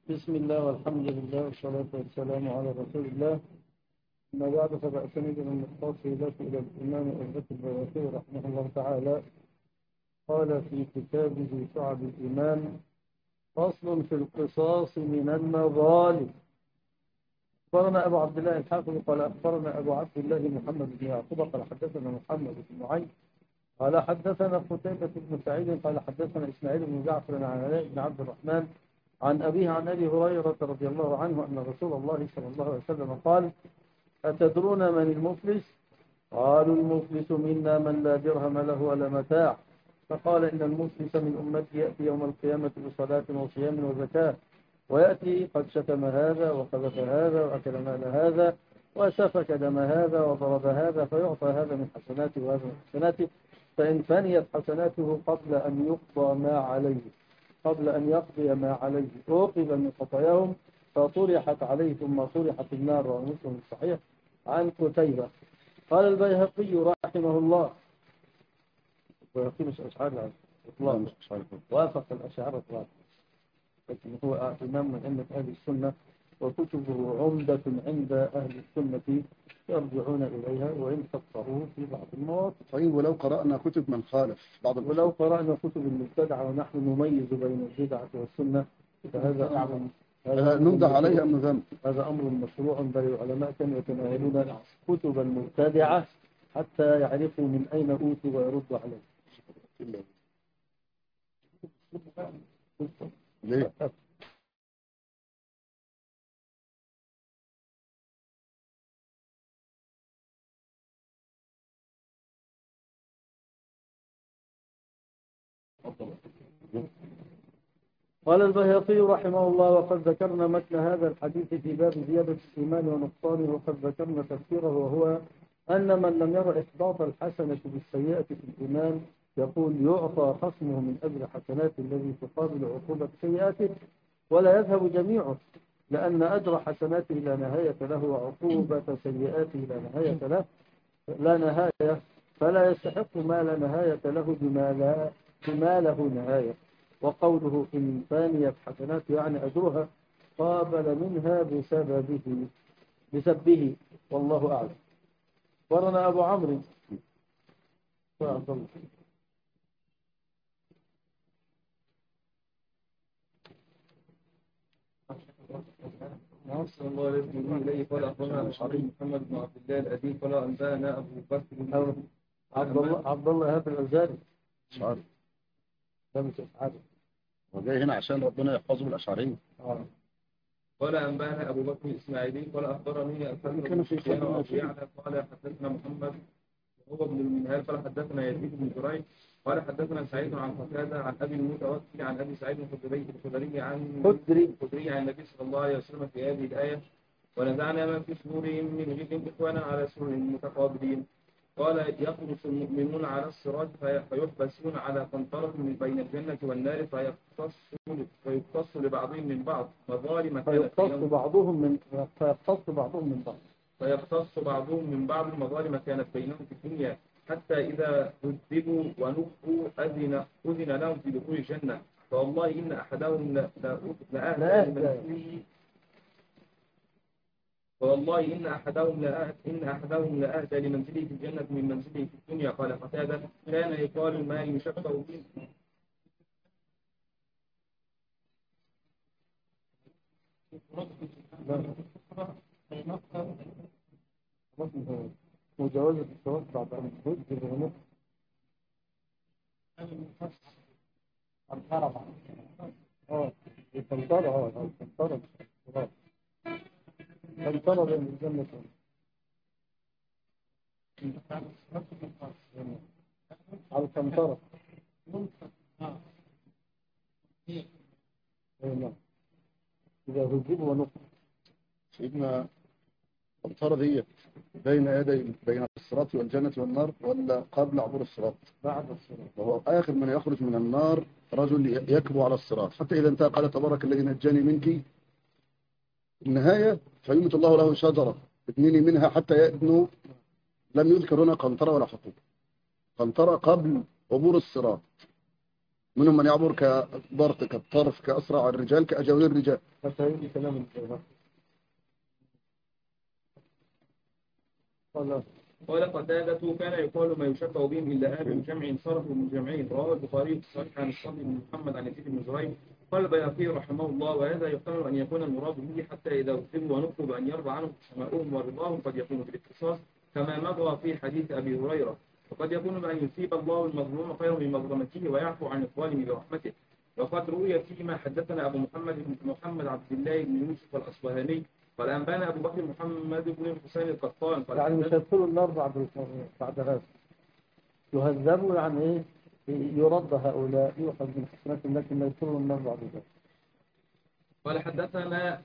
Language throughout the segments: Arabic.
بسم الله والحمد لله والصلاة والسلام على رسول الله. أما بعد فبأسندنا المتصلة إلى الإمام أبي البيهقي رحمه الله تعالى قال في كتابه شعب الإيمان: فصل في القصاص من المظالم. أخبرنا أبو عبد الله الحافظ قال أخبرنا أبو عبد الله محمد بن يعقوب قال حدثنا محمد بن معين قال حدثنا قتيبة بن سعيد قال حدثنا إسماعيل بن جعفر عن علاء بن عبد الرحمن عن أبيه عن أبي هريرة رضي الله عنه أن رسول الله صلى الله عليه وسلم قال: أتدرون من المفلس؟ قالوا: المفلس منا من لا درهم له ولا متاع. فقال: إن المفلس من أمتي يأتي يوم القيامة بصلاة وصيام وزكاة، ويأتي قد شتم هذا وقذف هذا وأكل مال هذا وسفك دم هذا وضرب هذا، فيعطى هذا من حسناته وهذا من حسناته، فإن فنيت حسناته قبل أن يقضي ما عليه أوقب من خطاياهم فطرحت عليه ثم طرحت النار. ومسلم الصحيح عن قتيبة. قال البيهقي رحمه الله: البيهقي مش أشعار إطلاق، وافق الأشعار إطلاق، لكن هو إمام من أئمة أهل السنة وكتبه عمدة عند أهل السنة يرجعون إليها وإن فقهوه في بعض المواقف. طيب، ولو قرأنا كتب من خالف بعض ولو قرأنا كتب المبتدعة ونحن نميز بين البدعة والسنة فهذا أمر نمدح عليه أم نذم؟ هذا أمر مشروع، بل العلماء كانوا يتناولون كتب المبتدعة حتى يعرفوا من أين أوتوا ويردوا عليه. ليه؟ قال البيهقي رحمه الله: وقد ذكرنا متن هذا الحديث في باب زيادة الإيمان ونقصانه، وقد ذكرنا تفسيره، وهو أن من لم ير إحباط الحسنة بالسيئة في الإيمان يقول يعطى خصمه من أجل حسنات الذي تقابل عقوبة سيئاته ولا يذهب جميعه، لأن أجر حسناته لا نهاية له وعقوبة سيئاته لا نهاية، فلا يستحق ما لا نهاية له بما له نهاية. وقوله إن فانيت حسناته يعني أجرها قابل منها بسبه، والله أعلم. ورنا أبو عمرو صلى الله عليه وسلم إليه قال أخبرنا أبو محمد بن عبد الله الأديب قال أنبأنا أبو بكر عبد الله هذا الأزهري أشعري. ده مش أشعري، وجاي هنا عشان ربنا يحفظه بالأشعريين. قال أنبأنا أبو بكر الإسماعيلي قال أخبرني الحسن بن سفيان وأبو يعلى قال حدثنا محمد وهو ابن المنهال قال حدثنا يزيد بن جريج قال حدثنا سعيد عن قتادة عن أبي المتوكل عن أبي سعيد الخدري عن النبي صلى الله عليه وسلم في هذه الآية: ونزعنا ما في صدورهم من غل إخوانا على سرر متقابلين. قال: يخلص المؤمنون على الصراط فيحبسون على قنطرة من بين الجنة والنار فيقتص لبعضهم من بعض مظالم كانت بينهم في الدنيا، حتى إذا عذبوا ونفوا أذن لهم في دخول الجنة. فوالله إن أحدهم لأهدى لمنزله في الجنة من منزله في الدنيا. قال قتادة: كان يقال ما يشفع به مجاوزة الصواب بعد أن تجد الغنوط القنطرة بين الجنة على القنطرة. إذا هجبوا ونقل سيدنا القنطرة دي بين الصراط والجنة والنار، ولا قبل عبور الصراط؟ بعد الصراط. وهو آخر من يخرج من النار رجل يكبو على الصراط، حتى إذا انتهى قال: تبارك الذي نجاني منك. النهاية فيمت الله له شجرة ادنيني منها حتى يأدنوا. لم يذكر هنا قنطرة ولا حقوق. قنطرة قبل عبور الصراط. منهم من يعبر كبرق كالطرف كأسرع الرجال كأجاويل الرجال. فتاين كلام الشيخ. قال قتادة كان يقال ما يشبه بهم إلا أهل جمع صرفوا من جمعين. رواه البخاري في الصحيح عن الصبي بن محمد عن يزيد بن زريع. قال البيهقي رحمه الله وهذا يحتمل أن يكون المراد به حتى إذا أكذبوا ونقوا بأن يرضى عنهم سماؤهم ورضاهم قد يكون بالاختصاص كما مضى في حديث أبي هريرة، وقد يكون بأن يثيب الله المظلوم خيرا من مظلمته ويعفو عن الظالم برحمته. وقد روي فيما حدثنا أبو محمد عبد الله بن يوسف الأصبهاني قال أنبانا أبو بكر محمد بن الحسين القطان قال يعني مش هيدخلوا النار بعد هذا، يهذبوا يعني ايه، يرد هؤلاء يؤخذ من حسناتهم لكن لا يدخلوا النار بعد ذلك. قال حدثنا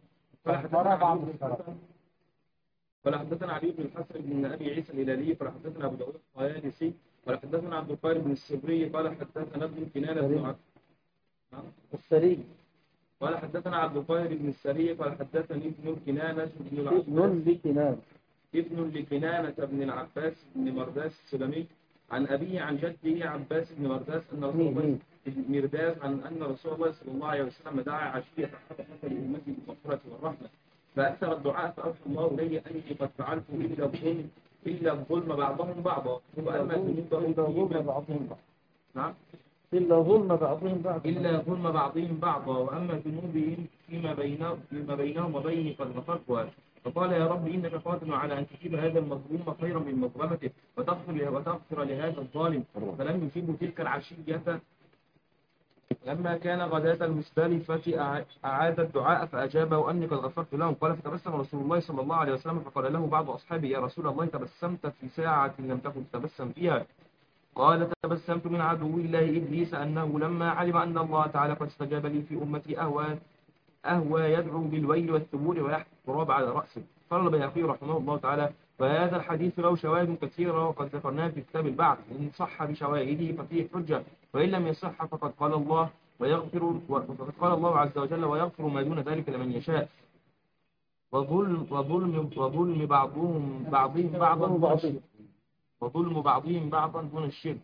علي بن الحسن بن أبي عيسى الهلالي قال حدثنا أبو داود الطيالسي قال حدثنا عبد القادر بن السبري قال حدثنا ابن كنانة بن السري قال حدثنا عبد القادر بن السري قال حدثني ابن كنانة بن العباس ابن لكنانة بن العباس بن مرداس السلمي عن أبيه عن جده عباس بن مرداس أن رسول الله مرداس أن رسول الله صلى الله عليه وسلم دعا عشية حدث لأمته بالمغفرة والرحمة فأكثر الدعاء فأوحى الله إلي أني قد فعلت إلا الظلم بعضهم بعضا وأما إلا ظلم بعضهم بعضا إلا ظلم بعضهم بعضا وأما ذنوبهم فيما بينهم وبيني قد غفرتها. فقال يا رب إنك قادر على أن تجيب هذا المظلوم خيرا من مظلمته وتغفر لهذا الظالم. فلم يجيب تلك العشية لما كان غداة المزدلفة أعاد الدعاء فأجابه أني قد غفرت لهم. قال فتبسم رسول الله صلى الله عليه وسلم فقال له بعض أصحابه يا رسول الله تبسمت في ساعة لم تكن تتبسم فيها. قال تبسمت من عدو الله إبليس أنه لما علم أن الله تعالى قد استجاب لي في أمتي أهوى يدعو بالويل والثبور ويحفظ التراب على رأسه. قال البيهقي رحمه الله تعالى فهذا الحديث له شواهد كثيرة وقد ذكرناها في كتاب البعث إن صح بشواهده ففيه حجة وإن لم يصح فقد قال الله عز وجل ويغفر ما دون ذلك لمن يشاء وظلم بعضهم بعضا دون الشرك.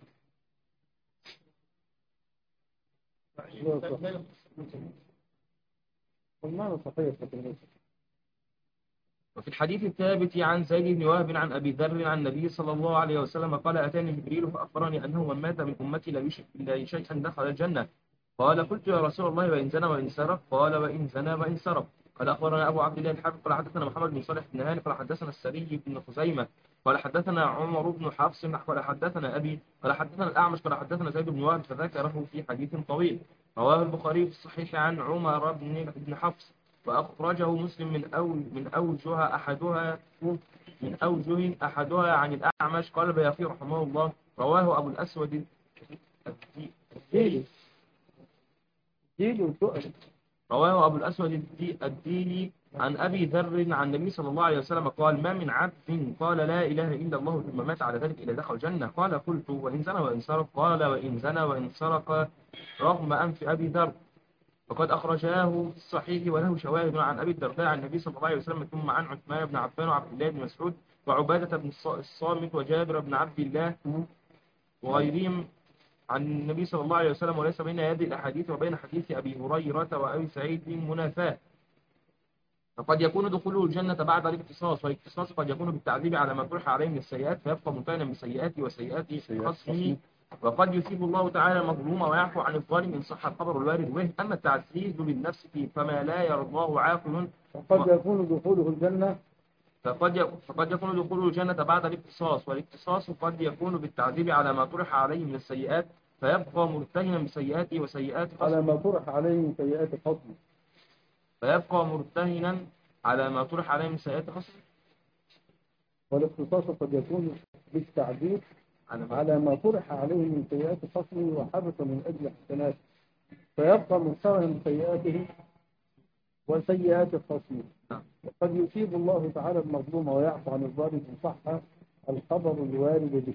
وفي الحديث الثابت عن زيد بن وهب عن أبي ذر عن النبي صلى الله عليه وسلم قال أتاني جبريل فأخبرني أنه من مات من أمتي لا يشرك بالله شيئا دخل الجنة. قال قلت يا رسول الله وإن زنى وإن سرق؟ قال وإن زنى وإن سرق. قال أخبرنا أبو عبد الله الحافظ قال حدثنا محمد بن صالح بن هاني قال حدثنا السري بن خزيمة قال حدثنا عمر بن حفص قال حدثنا أبي قال حدثنا الأعمش قال حدثنا زيد بن وهب فذكره في حديث طويل. رواه البخاري في الصحيح عن عمر بن حفص وأخرجه مسلم من أوجه أحدها عن الأعمش. قال البيهقي رحمه الله رواه أبو الأسود الديلي عن أبي ذر عن النبي صلى الله عليه وسلم قال ما من عبد قال لا إله إلا الله ثم مات على ذلك إلا دخل الجنة. قال قلت وإن زنى وإن سرق؟ قال وإن زنى وإن سرق رغم أنف أبي ذر. وقد أخرجاه في الصحيح وله شواهد عن أبي الدرداء عن النبي صلى الله عليه وسلم ثم عن عثمان بن عفان وعبد الله بن مسعود وعبادة بن الصامت وجابر بن عبد الله وغيرهم عن النبي صلى الله عليه وسلم. وليس بين هذه الأحاديث وبين حديث أبي هريرة وأبي سعيد منافاة. فقد يكون دخوله الجنة بعد الاقتصاص والاقتصاص قد يكون بالتعذيب على ما طرح عليه من السيئات فيبقى ممتهنا بسيئاته وسيئات خصمه. وقد يثيب الله تعالى المظلوم ويعفو عن الظالم إن صح الخبر الوارد به. أما التعزيز بالنفس فما لا يرضاه عاقل فقد يكون دخوله الجنة بعد الاقتصاص والاقتصاص قد يكون بالتعذيب على ما طرح عليه من السيئات فيبقى مرتهنا بسيئاته وسيئات خصمه على ما طرح عليه من سيئات خصمه والاقتصاص قد يكون بالتعذيب على ما طرح عليه من سيئات خصمه وحبط من أجل حسناته فيبقى مرتهنا بسيئاته وسيئات خصمه. وقد يثيب الله تعالى المظلوم ويعفو عن الظالم إن صح الخبر الوارد به.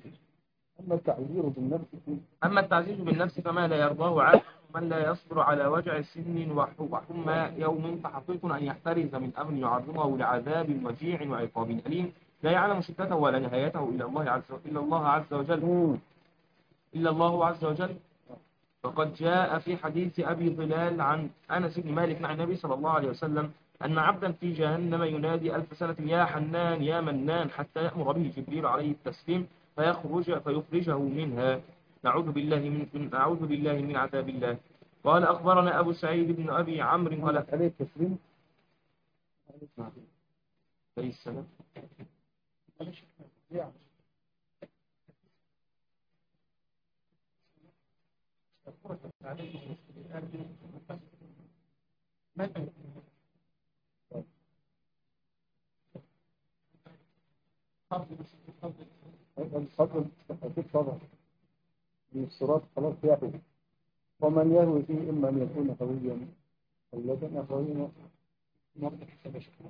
أما التعزيز بالنفس فما لا يرضاه عاقل من لا يصبر على وجع سن وحمى يوم فحقيق أن يحترز من أمر يعرضه لعذاب وجيع وعقاب أليم لا يعلم شدته ولا نهايته إلا الله عز وجل. فقد جاء في حديث أبي ظلال عن أنس بن مالك عن النبي صلى الله عليه وسلم أن عبدا في جهنم ينادي 1000 سنة يا حنان يا منان حتى يأمر به جبريل عليه التسليم فيخرجه منها. نعوذ بالله من عذاب الله. قال أخبرنا أبو سعيد بن أبي عمرو قال عليه التسليم. عليه السلام. الفضل أكيد طبعا من الصراط خلاص يهوي، ومن يهوي فيه إما أن يكون هويا الذين هوينا نقطة حساب شكرا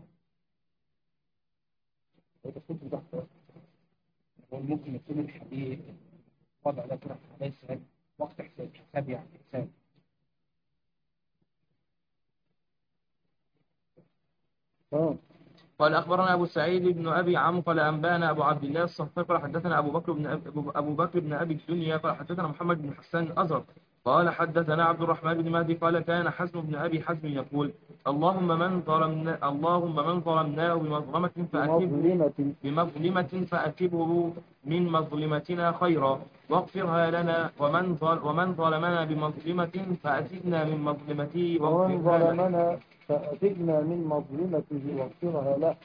وتكون تحت وممكن يكون الحديث وضع لك ليس وقت حساب يعني حساب. قال أخبرنا أبو سعيد بن أبي عمرو قال أنبانا أبو عبد الله الصفار قال حدثنا أبو بكر بن أبي الدنيا قال حدثنا محمد بن حسان الأزرق قال حدثنا عبد الرحمن بن مهدي قال كان حزم بن أبي حزم يقول اللهم من ظلمناه بمظلمة فأكبه من مظلمتنا خيرا واغفرها لنا ومن ظلمنا بمظلمة فأزدنا من مظلمته واغفرها لنا. فأتقنا من مظلمته واغفرها له.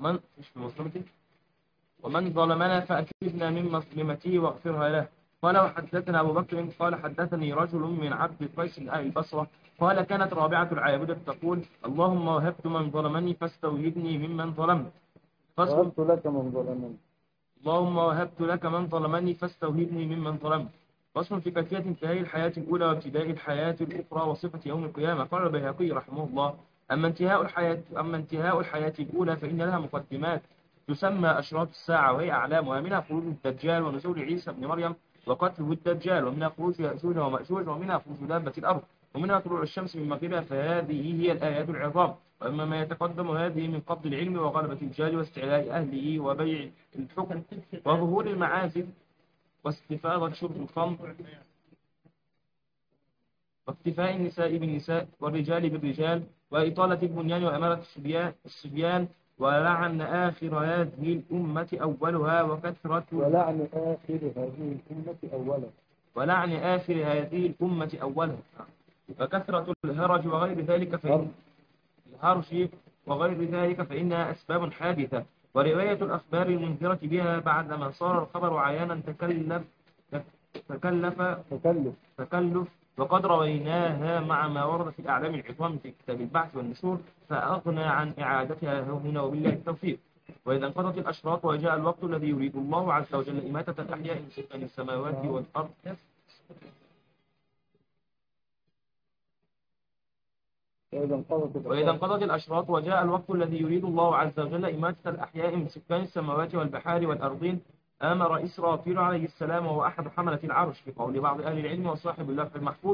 ومن ظلمنا فأكبنا من مظلمته واغفرها له. قال وحدثنا أبو بكر قال حدثني رجل من عبد القيس من أهل البصرة قال كانت رابعة العابدة تقول اللهم وهبت من ظلمني فاستوهبني ممن ظلمت. وهبت لك من ظلمني. اللهم وهبت لك من ظلمني فاستوهبني ممن ظلمت. فصل في كيفية انتهاء الحياة الأولى وابتداء الحياة الأخرى وصفة يوم القيامة. قال البيهقي رحمه الله أما انتهاء الحياة الأولى فإن لها مقدمات تسمى أشراط الساعة وهي أعلامها منها خروج الدجال ونزول عيسى بن مريم وقتله الدجال ومنها خروج يأجوج ومأجوج ومنها خروج دابة الأرض ومنها طلوع الشمس من مغربها فهذه هي الآيات العظام. وأما ما يتقدم هذه من قبض العلم وغلبة الجهل واستعلاء أهله وبيع الحكم وظهور المعازف واستفاضة شرب الخمر واكتفاء النساء بالنساء والرجال بالرجال وإطالة البنيان وأمارة الصبيان ولعن آخر هذه الأمة أولها وكثرة وكثرة الهرج وغير ذلك فإنها أسباب حادثة. ورواية الأخبار المنذرة بها بعد ما صار الخبر عيانا تكلف وقد رويناها مع ما ورد في الأعلام العظام في كتاب البعث والنشور فأغنى عن إعادتها هنا وبالله التوفيق. وإذا انقضت الأشراط وجاء الوقت الذي يريد الله عز وجل إماتة الأحياء من سكان السماوات والأرض وإذا انقضت الأشراط وجاء الوقت الذي يريد الله عز وجل إماتة الأحياء من سكان السماوات والبحار والأرضين أمر إسرافيل عليه السلام وهو أحد حملة العرش في قول بعض أهل العلم وصاحب اللوح المحفوظ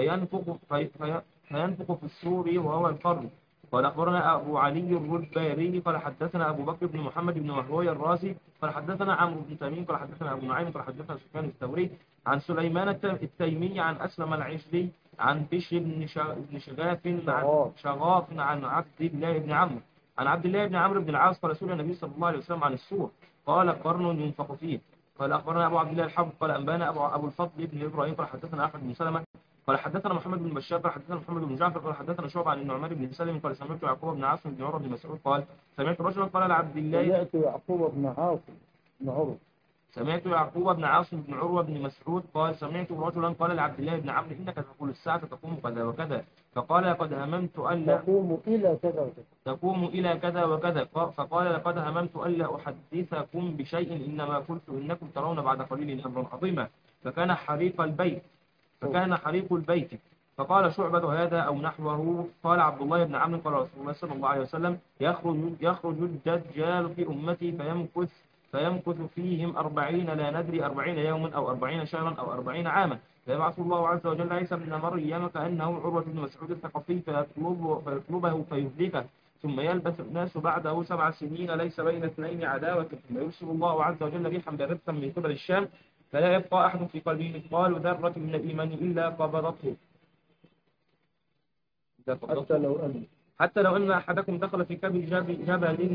فينفخ في الصور وهو القرن. قال أخبرنا أبو علي الرباري قال حدثنا أبو بكر بن محمد بن مهوي الرازي قال حدثنا عمرو بن تميم قال حدثنا أبو نعيم قال حدثنا سفيان الثوري عن سليمان التيمي عن أسلم العجلي عن بشر بن شغاف عن عبد الله بن عمرو بن العاص قال رسول النبي صلى الله عليه وسلم عن السور قال قرن ينفق فيه. قال أخبرنا أبو عبد الله الحافظ قال أنبانا أبو الفضل بن إبراهيم قال حدثنا أحمد بن سلمة قال حدثنا محمد بن بشار قال حدثنا محمد بن جعفر قال حدثنا شعبة عن النعمان بن سلم قال سمعت يعقوب بن عاصم بن عروة بن مسعود قال سمعت رجلا قال لعبد الله سمعت يعقوب بن عاصم بن عروة بن مسعود قال سمعت رجلا قال لعبد الله بن عمرو إنك تقول الساعة تقوم كذا وكذا فقال لقد هممت ألا تقوم إلى كذا وكذا فقال لقد هممت ألا أحدثكم بشيء إنما قلت إنكم ترون بعد قليل أمرا عظيما فكان حريق البيت فقال شعبة هذا أو نحوه. قال عبد الله بن عمرو قال رسول الله صلى الله عليه وسلم يخرج الدجال في أمتي فيمكث فيهم 40 لا ندري 40 يوما أو 40 شهرا أو 40 عاما فيبعث الله عز وجل عيسى بن مريم كأنه عروة بن مسعود الثقفي فيطلبه فيهلكه ثم يلبث الناس بعده 7 سنين ليس بين اثنين عداوة ثم يرسل الله عز وجل ريحا باردة من قبل الشام فلا يبقى أحد في قلبه مثقال ذرة من الإيمان إلا قبضته. حتى لو أن أحدكم دخل في كبد جبل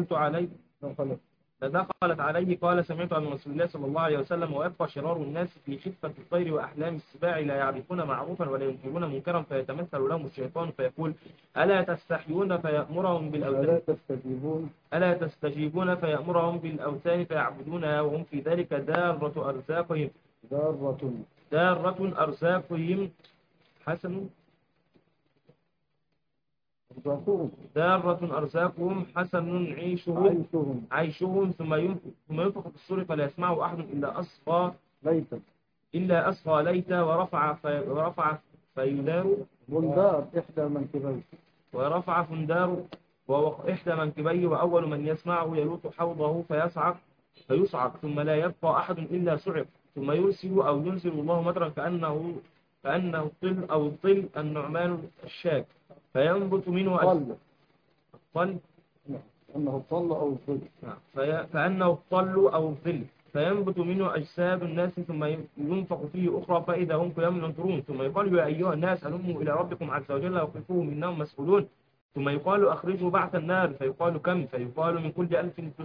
لدخلت عليه قال سمعت عن رسول الله صلى الله عليه وسلم ويبقى شرار الناس في خفة الطير وأحلام السباع لا يعرفون معروفا ولا ينكرون منكرا فيتمثل لهم الشيطان فيقول ألا تستحيون فيأمرهم بالأوثان ألا تستجيبون فيأمرهم بالأوثان فيعبدونها وهم في ذلك دارة أرزاقهم حسن دارة أرزاقهم حسن عيشهم ثم ينفخ في الصور فلا يسمعه أحد إلا أصغى ليت ورفع فيدار بندار ورفع فندار وإحدى منكبيه وأول من يسمعه يلوط حوضه فيصعق ثم لا يبقى أحد إلا صعق ثم ينزل الله مطرا كأنه الطل أو الطل النعمان الشاك فينبت منه كأنه الطل أو الظل فينبت منه أجساد الناس ثم ينفخ فيه أخرى فإذا هم قيام ينظرون ثم يقال يا أيها الناس هلموا إلى ربكم عز وجل وقفوهم إنهم مسؤولون ثم يقال أخرجوا بعث النار فيقال كم فيقال من كل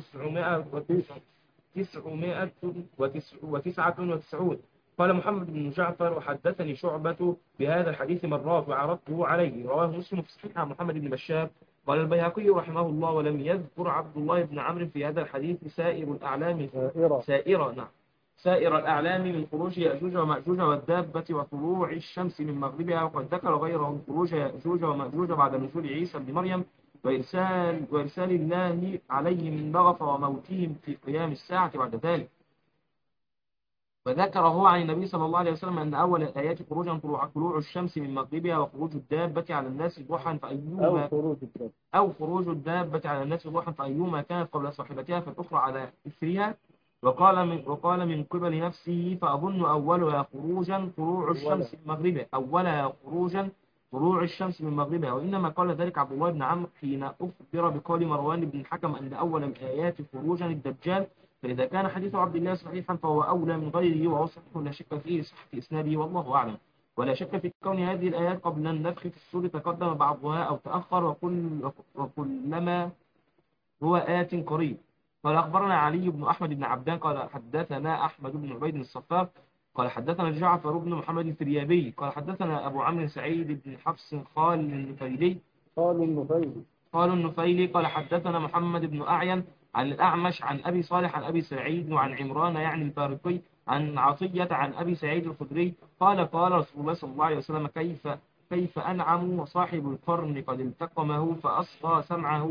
1999. قال محمد بن جعفر وحدثني شعبة بهذا الحديث مرات وعرضته عليه رواه مسلم في صحيح عن محمد بن بشار. قال البيهقي رحمه الله ولم يذكر عبد الله بن عمرو في هذا الحديث سائر الأعلام من خروج يأجوج ومأجوج والدابة وطلوع الشمس من مغربها وقد ذكر غيره خروج يأجوج ومأجوج بعد نزول عيسى بن مريم وإرسال الله عليهم من ضغط وموتهم في قيام الساعة بعد ذلك. وذكره عن النبي صلى الله عليه وسلم أن أول الآيات خروجا طلوع الشمس من مغربها وخروج الدابة على الناس ضحى خروج الدابة على الناس ضحى فأيما كانت قبل صاحبتها فالأخرى على إثرها. وقال من قبل نفسه فأظن أولها خروجا طلوع الشمس من مغربها وإنما قال ذلك عبد الله بن عمرو حين أخبر بقول مروان بن الحكم أن أول الآيات خروجا الدجال فإذا كان حديث عبد الله صحيحا فهو أولى من غيره وهو صحيح لا شك فيه صحة إسناده والله أعلم. ولا شك في كون هذه الآيات قبل النفخ في الصور تقدم بعضها أو تأخر وكلما هو آت قريب. قال أخبرنا علي بن أحمد بن عبدان قال حدثنا أحمد بن عبيد الصفار قال حدثنا جعفر بن محمد الفريابي قال حدثنا أبو عمرو سعيد بن حفص قال النفيلي قال حدثنا محمد بن أعين عن الأعمش عن أبي صالح عن أبي سعيد وعن عمران يعني البارقي عن عطية عن أبي سعيد الخدري قال رسول الله صلى الله عليه وسلم كيف أنعم وصاحب القرن قد التقمه فأصغى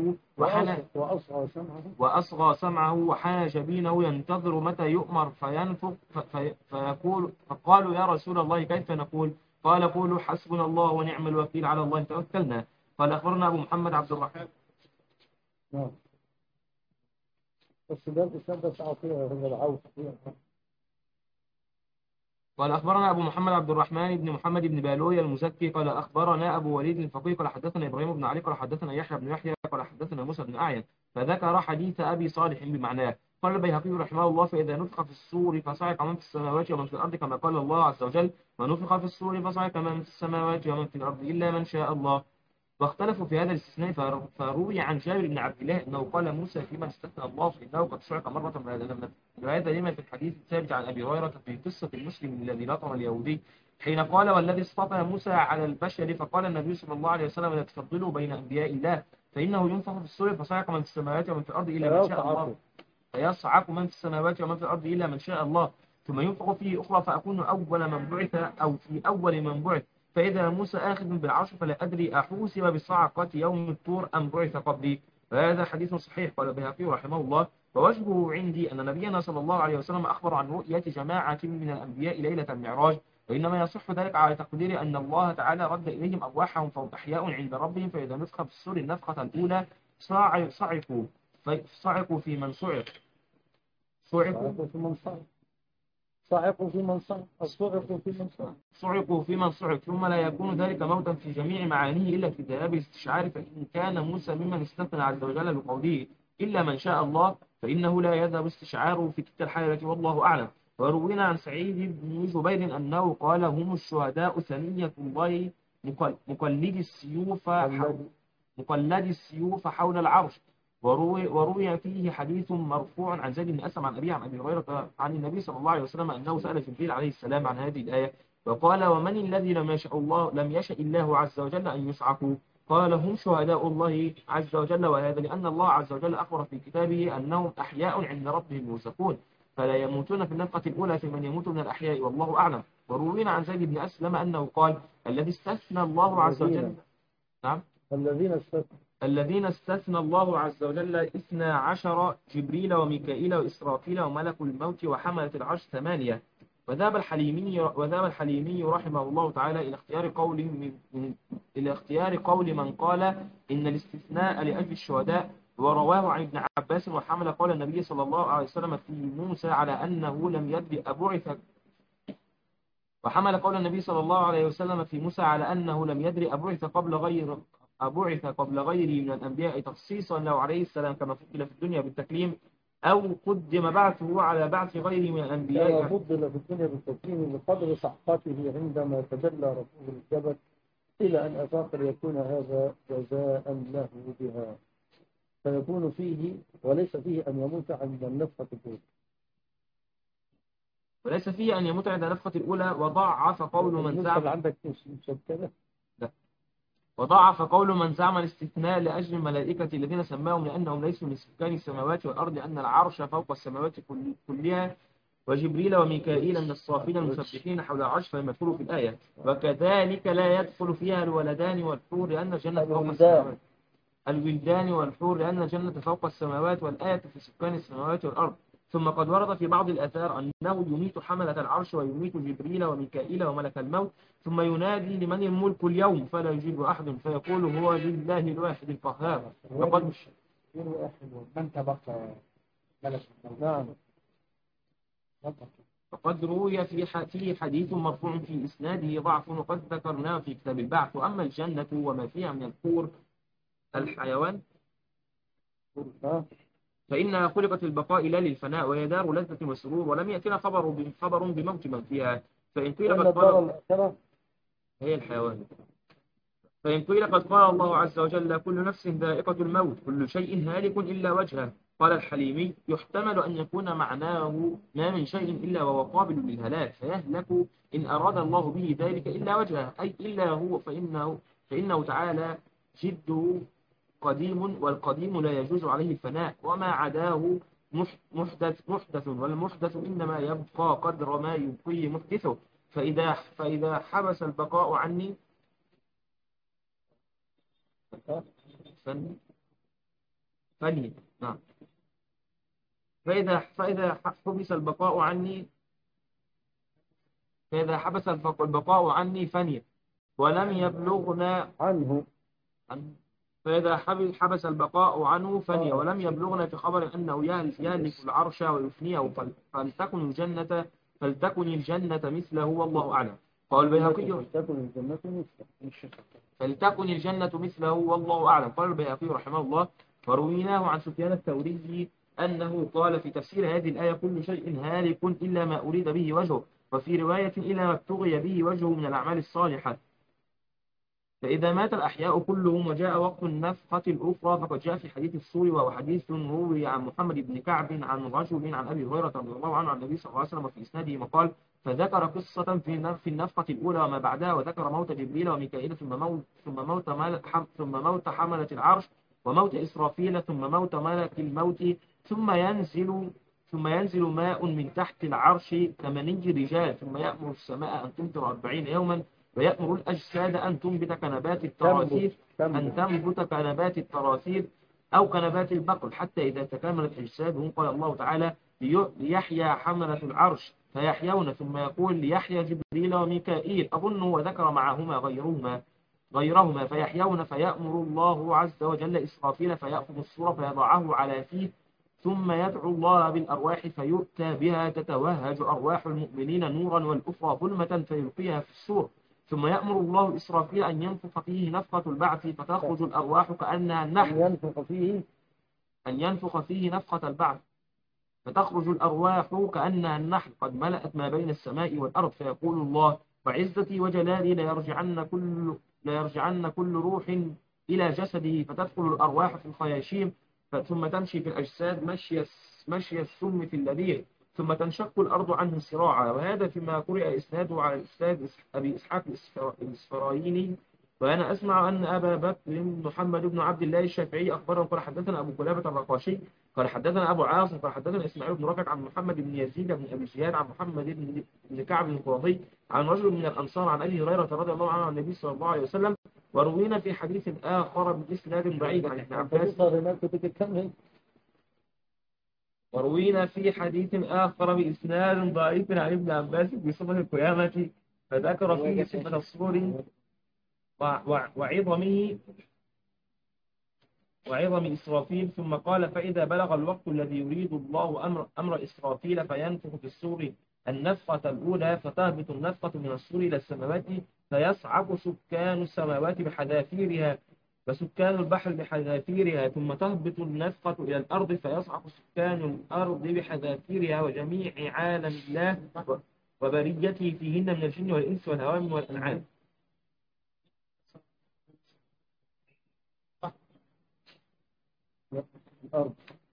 سمعه وحان جبينه ينتظر متى يؤمر فينفق فقالوا يا رسول الله كيف نقول قال قولوا حسبنا الله ونعم الوكيل على الله توكلنا. قال أخبرنا أبو محمد عبد الرحمن قال أخبرنا أبو محمد عبد الرحمن بن محمد بن بالوي المزكي قال أخبرنا أبو وليد الفقيه قال حدثنا إبراهيم بن علي قال حدثنا يحيى بن يحيى قال حدثنا موسى بن أعين فذكر حديث أبي صالح بمعناه. قال البيهقي رحمه الله فإذا نفخ في الصور فصعق من في السماوات ومن في الأرض كما قال الله عز وجل ونفخ في الصور فصعق من في السماوات ومن في الأرض إلا من شاء الله. واختلفوا في هذا الاستثناء فروي عن جابر بن عبد الله أنه قال موسى فيما استثنى الله فإنه قد صعق مرة وهذا لما في الحديث الثابت عن أبي هريرة في قصة المسلم الذي لطم اليهودي حين قال والذي اصطفى موسى على البشر فقال النبي صلى الله عليه وسلم لا تفضلوا بين أنبياء الله فإنه ينفخ في الصور فصعق من في السماوات ومن في الأرض إلا من شاء الله فيصعق من في السماوات ومن في الأرض إلا من شاء الله ثم ينفخ فيه أخرى فأكون أول من بعث أو في أول من بعث فإذا موسى آخذ بالعرش فلا أدري أحوسب بصعقة يوم الطور أم بعث قبلي. وهذا حديث صحيح. قال البيهقي رحمه الله ووجهه عندي أن نبينا صلى الله عليه وسلم أخبر عن رؤية جماعة من الأنبياء ليلة المعراج وإنما يصح ذلك على تقدير أن الله تعالى رد إليهم أرواحهم فهم أحياء عند ربهم فإذا نفخ في الصور النفخة الأولى صعقوا في من صعق صعقوا في من صعق ثم لا يكون ذلك موتا في جميع معانيه إلا في ذهاب الاستشعار فإن كان موسى ممن استثنى عز وجل بقوله إلا من شاء الله فإنه لا يذهب استشعاره في تلك الحالة والله أعلم. وروينا عن سعيد بن جبير أنه قال هم الشهداء ثنية الله مقلد السيوف حول العرش. وروي فيه حديث مرفوع عن زيد بن أسلم عن أبي هريرة عن النبي صلى الله عليه وسلم أنه سأل جبريل عليه السلام عن هذه الآية وقال ومن الذي لم يشاء الله عز وجل أن يصعقوا؟ قال هم شهداء الله عز وجل، وهذا لأن الله عز وجل أخبر في كتابه أنهم أحياء عند ربهم يرزقون فلا يموتون في النفقة الأولى فمن يموت من الأحياء والله أعلم. وروينا عن زيد بن أسلم أنه قال الذي استثنى الله عز وجل نعم الذين استثنى الله عز وجل 12 جبريل وميكائيل وإسرافيل وملك الموت وحملة العرش 8. وذهب الحليمي رحمه الله تعالى إلى اختيار قول من قال إن الاستثناء لأجل الشهداء، ورواه عن ابن عباس وحمل قول النبي صلى الله عليه وسلم في موسى على أنه لم يدري أبعث قبل غيره من الأنبياء تخصيصا له عليه السلام كما فضل في الدنيا بالتكليم أو قدم بعثه على بعث غيره من الأنبياء. فضل في الدنيا بالتكليم بقدر صحته عندما تجلى ربه الجبل إلى أن أفاق ليكون هذا جزاء له بها، فيكون فيه وليس فيه أن يموت عند النفخة الأولى. وضعف قول من زعم عندك مشكلة؟ لا. وضعف قول من زعم الاستثناء لأجل الملائكة الذين سماهم لأنهم ليسوا من سكان السماوات والأرض أن العرش فوق السماوات كلها وجبريل وميكائيل من الصافين المسبحين حول العرش فيمثلوا في الآية. وكذلك لا يدخل فيها الولدان والحور لأن الجنة فوق السماوات الولدان والحور لأن الجنة فوق السماوات والآية في سكان السماوات والأرض. ثم قد ورد في بعض الآثار أنه يميت حملة العرش ويميت جبريل وميكائيل وملك الموت ثم ينادي لمن الملك اليوم فلا يجيب أحد فيقول هو لله الواحد القهار. فقد روي في حديث مرفوع في إسناده ضعف وقد ذكرناه في كتاب البعث. وأما الجنة وما فيها من الحور الحيوان فإنها خلقت البقاء لا للفناء وهي دار لذة وسرور ولم يأتنا خبر بموت من فيها. فإن قيل قد قال هي الحيوان. فإن قيل قد قال الله عز وجل كل نفس ذائقة الموت كل شيء هالك إلا وجهه. قال الحليمي يحتمل أن يكون معناه ما من شيء إلا وهو قابل للهلاك فيهلك إن أراد الله به ذلك إلا وجهه أي إلا هو فإنه تعالى جده قديم والقديم لا يجوز عليه الفناء وما عداه محدث والمحدث إنما يبقى قدر ما يبقي محدثه. فإذا حبس البقاء عني فني نعم فإذا حبس البقاء عني فني ولم يبلغنا عنه فإذا حبس البقاء عنه فني ولم يبلغنا في خبر أنه يهلك العرش ويفنيه فلتكن الجنة مثله والله أعلم. قال البيهقي فلتكن الجنة مثله والله أعلم. قال البيهقي رحمه الله ورويناه عن سفيان الثوري أنه قال في تفسير هذه الآية كل شيء هالك إلا ما أريد به وجهه وفي رواية إلا ما ابتغي به وجهه من الأعمال الصالحة. فإذا مات الأحياء كلهم وجاء وقت النفخة الأخرى فقد جاء في حديث السور وهو حديث روي عن محمد بن كعب عن رجل عن أبي هريرة رضي الله عنه عن النبي صلى الله عليه وسلم في إسناده مقال فذكر قصة في النفخة الأولى وما بعدها وذكر موت جبريل وميكائيل ثم موت حملة العرش وموت إسرافيل ثم موت ملك الموت ثم ينزل ماء من تحت العرش كمني رجال ثم يأمر السماء أن تمطر 40 يوما ويأمر الأجساد أن تنبت كنبات التراثير أو كنبات البقل حتى إذا تكاملت أجسادهم قال الله تعالى ليحيى حملة العرش فيحيون ثم يقول ليحيى جبريل وميكائيل أظنه وذكر معهما غيرهما فيحيون فيأمر الله عز وجل إسرافيل فيأخذ الصورة فيضعه على فيه ثم يدعو الله بالأرواح فيؤتى بها تتوهج أرواح المؤمنين نورا والأخرى ظلمة فيلقيها في الصور ثم يأمر الله إسرافيل أن ينفخ فيه نفخة البعث فتخرج الأرواح كأنها النحل أن ينفخ فيه نفخة البعث فتخرج الأرواح كأنها النحل قد ملأت ما بين السماء والأرض، فيقول الله وعزتي وجلالي لا يرجعن كل روح إلى جسده، فتدخل الأرواح في الخياشيم، ثم تمشي في الأجساد مشي السم في اللبيع، ثم تنشق الأرض عنه سراعا. وهذا فيما قرئ إسناده على الأستاذ أبي إسحاق الإسفرايني. وأنا أسمع أن أبا بكر محمد بن عبد الله الشافعي أخبره قال حدثنا أبو كلابة الرقاشي قال حدثنا أبو عاصم قال حدثنا إسماعيل بن رافع عن محمد بن يزيد بن أبي زياد عن محمد بن كعب القرظي عن رجل من الأنصار عن أبي هريرة رضي الله عنه عن النبي صلى الله عليه وسلم. وروينا في حديث آخر بإسناد بعيد عن ابن عباس وروينا في حديث آخر بإسناد ضعيف عن ابن عباس بصفة القيامة، فذكر فيه صفة الصور وعظم إسرافيل، ثم قال فإذا بلغ الوقت الذي يريد الله أمر إسرافيل فينفخ في الصور النفخة الأولى، فتهبط النفخة من الصور إلى السماوات، فيصعق سكان السماوات بحذافيرها وسكان البحر بحذافيرها، ثم تهبط النفخة إلى الأرض، فيصعق سكان الأرض بحذافيرها وجميع عالم الله وبريته فيهن من الجن والإنس والهوام والأنعام. الأرض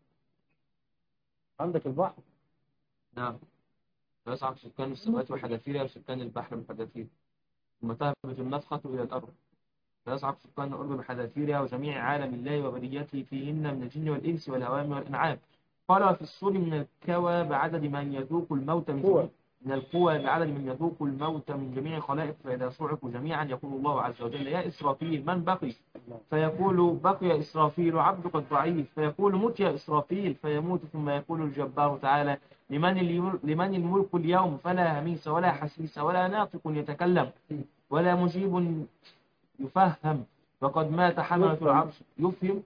عندك البحر. نعم. فيصعق سكان السماوات وحذافيرها وسكان البحر بحذافيرها، ثم تهبط النفخة إلى الأرض، فيصعق سكان الأرض بحذافيرها وجميع عالم الله وبريته فيهن من الجن والإنس والهوام والأنعام. قال وفي الصور من الكوى بعدد من يذوق الموت من القوى بعدد من يذوق الموت من جميع الخلائق، فإذا صعقوا جميعا يقول الله عز وجل يا إسرافيل من بقي؟ فيقول بقي إسرافيل عبدك الضعيف، فيقول مت يا إسرافيل، فيموت، ثم يقول الجبار تعالى لمن الملك اليوم؟ فلا هميس ولا حسيس ولا ناطق يتكلم ولا مجيب يفهم، وقد مات حملة العرش. يفهم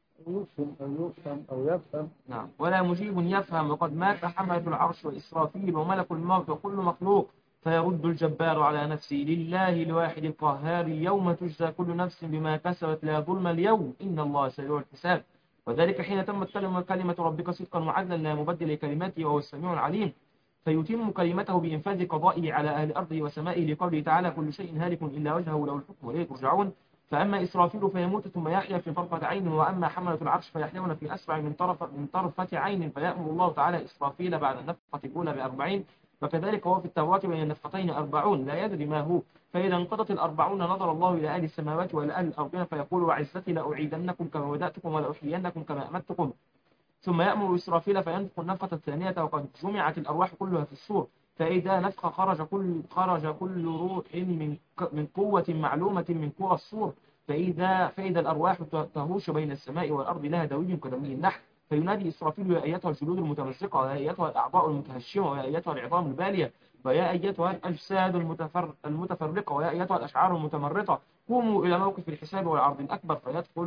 أو يفهم. نعم. ولا مجيب يفهم، وقد مات حملة العرش وإسرافيل وملك الموت وكل مخلوق. فيرد الجبار على نفسه لله الواحد القهار يوم تجزى كل نفس بما كسبت لا ظلم اليوم إن الله سريع الحساب. وذلك حين تمت كلمة ربك صدقا وعدلا لا مبدل لكلماته وهو السميع العليم، فيتم كلمته بإنفاذ قضائه على أهل أرضه وسمائه لقوله تعالى كل شيء هالك إلا وجهه له الحكم وإليه ترجعون. فأما إسرافيل فيموت ثم يحيا في طرفة عين، وأما حملة العرش فيحيون في أسرع من طرفة عين، فيأمر الله تعالى إسرافيل بعد النفخة الأولى ب40، وكذلك هو في التوراة بين النفختين 40 لا يدري ما هو. فإذا انقضت 40 نظر الله إلى أهل السماوات وإلى أهل الأرضين فيقول وعزتي لأعيدنكم كما بدأتكم ولأحيينكم كما أمدتكم. ثم يأمر إسرافيل فينفخ النفخة الثانية وقد جمعت الأرواح كلها في الصور، فإذا نفخ خرج كل روح من قوة معلومة من قوى الصور، فإذا الأرواح تهوش بين السماء والأرض لها دوي كدوي النحل، فينادي إسرافيل يا أيتها الجلود المتمزقة ويا أيتها الأعضاء المتهشمة ويا أيتها العظام البالية ويا أيتها الأجساد المتفرقة ويا أيتها الأشعار المتمرطة قوموا إلى موقف الحساب والعرض الأكبر.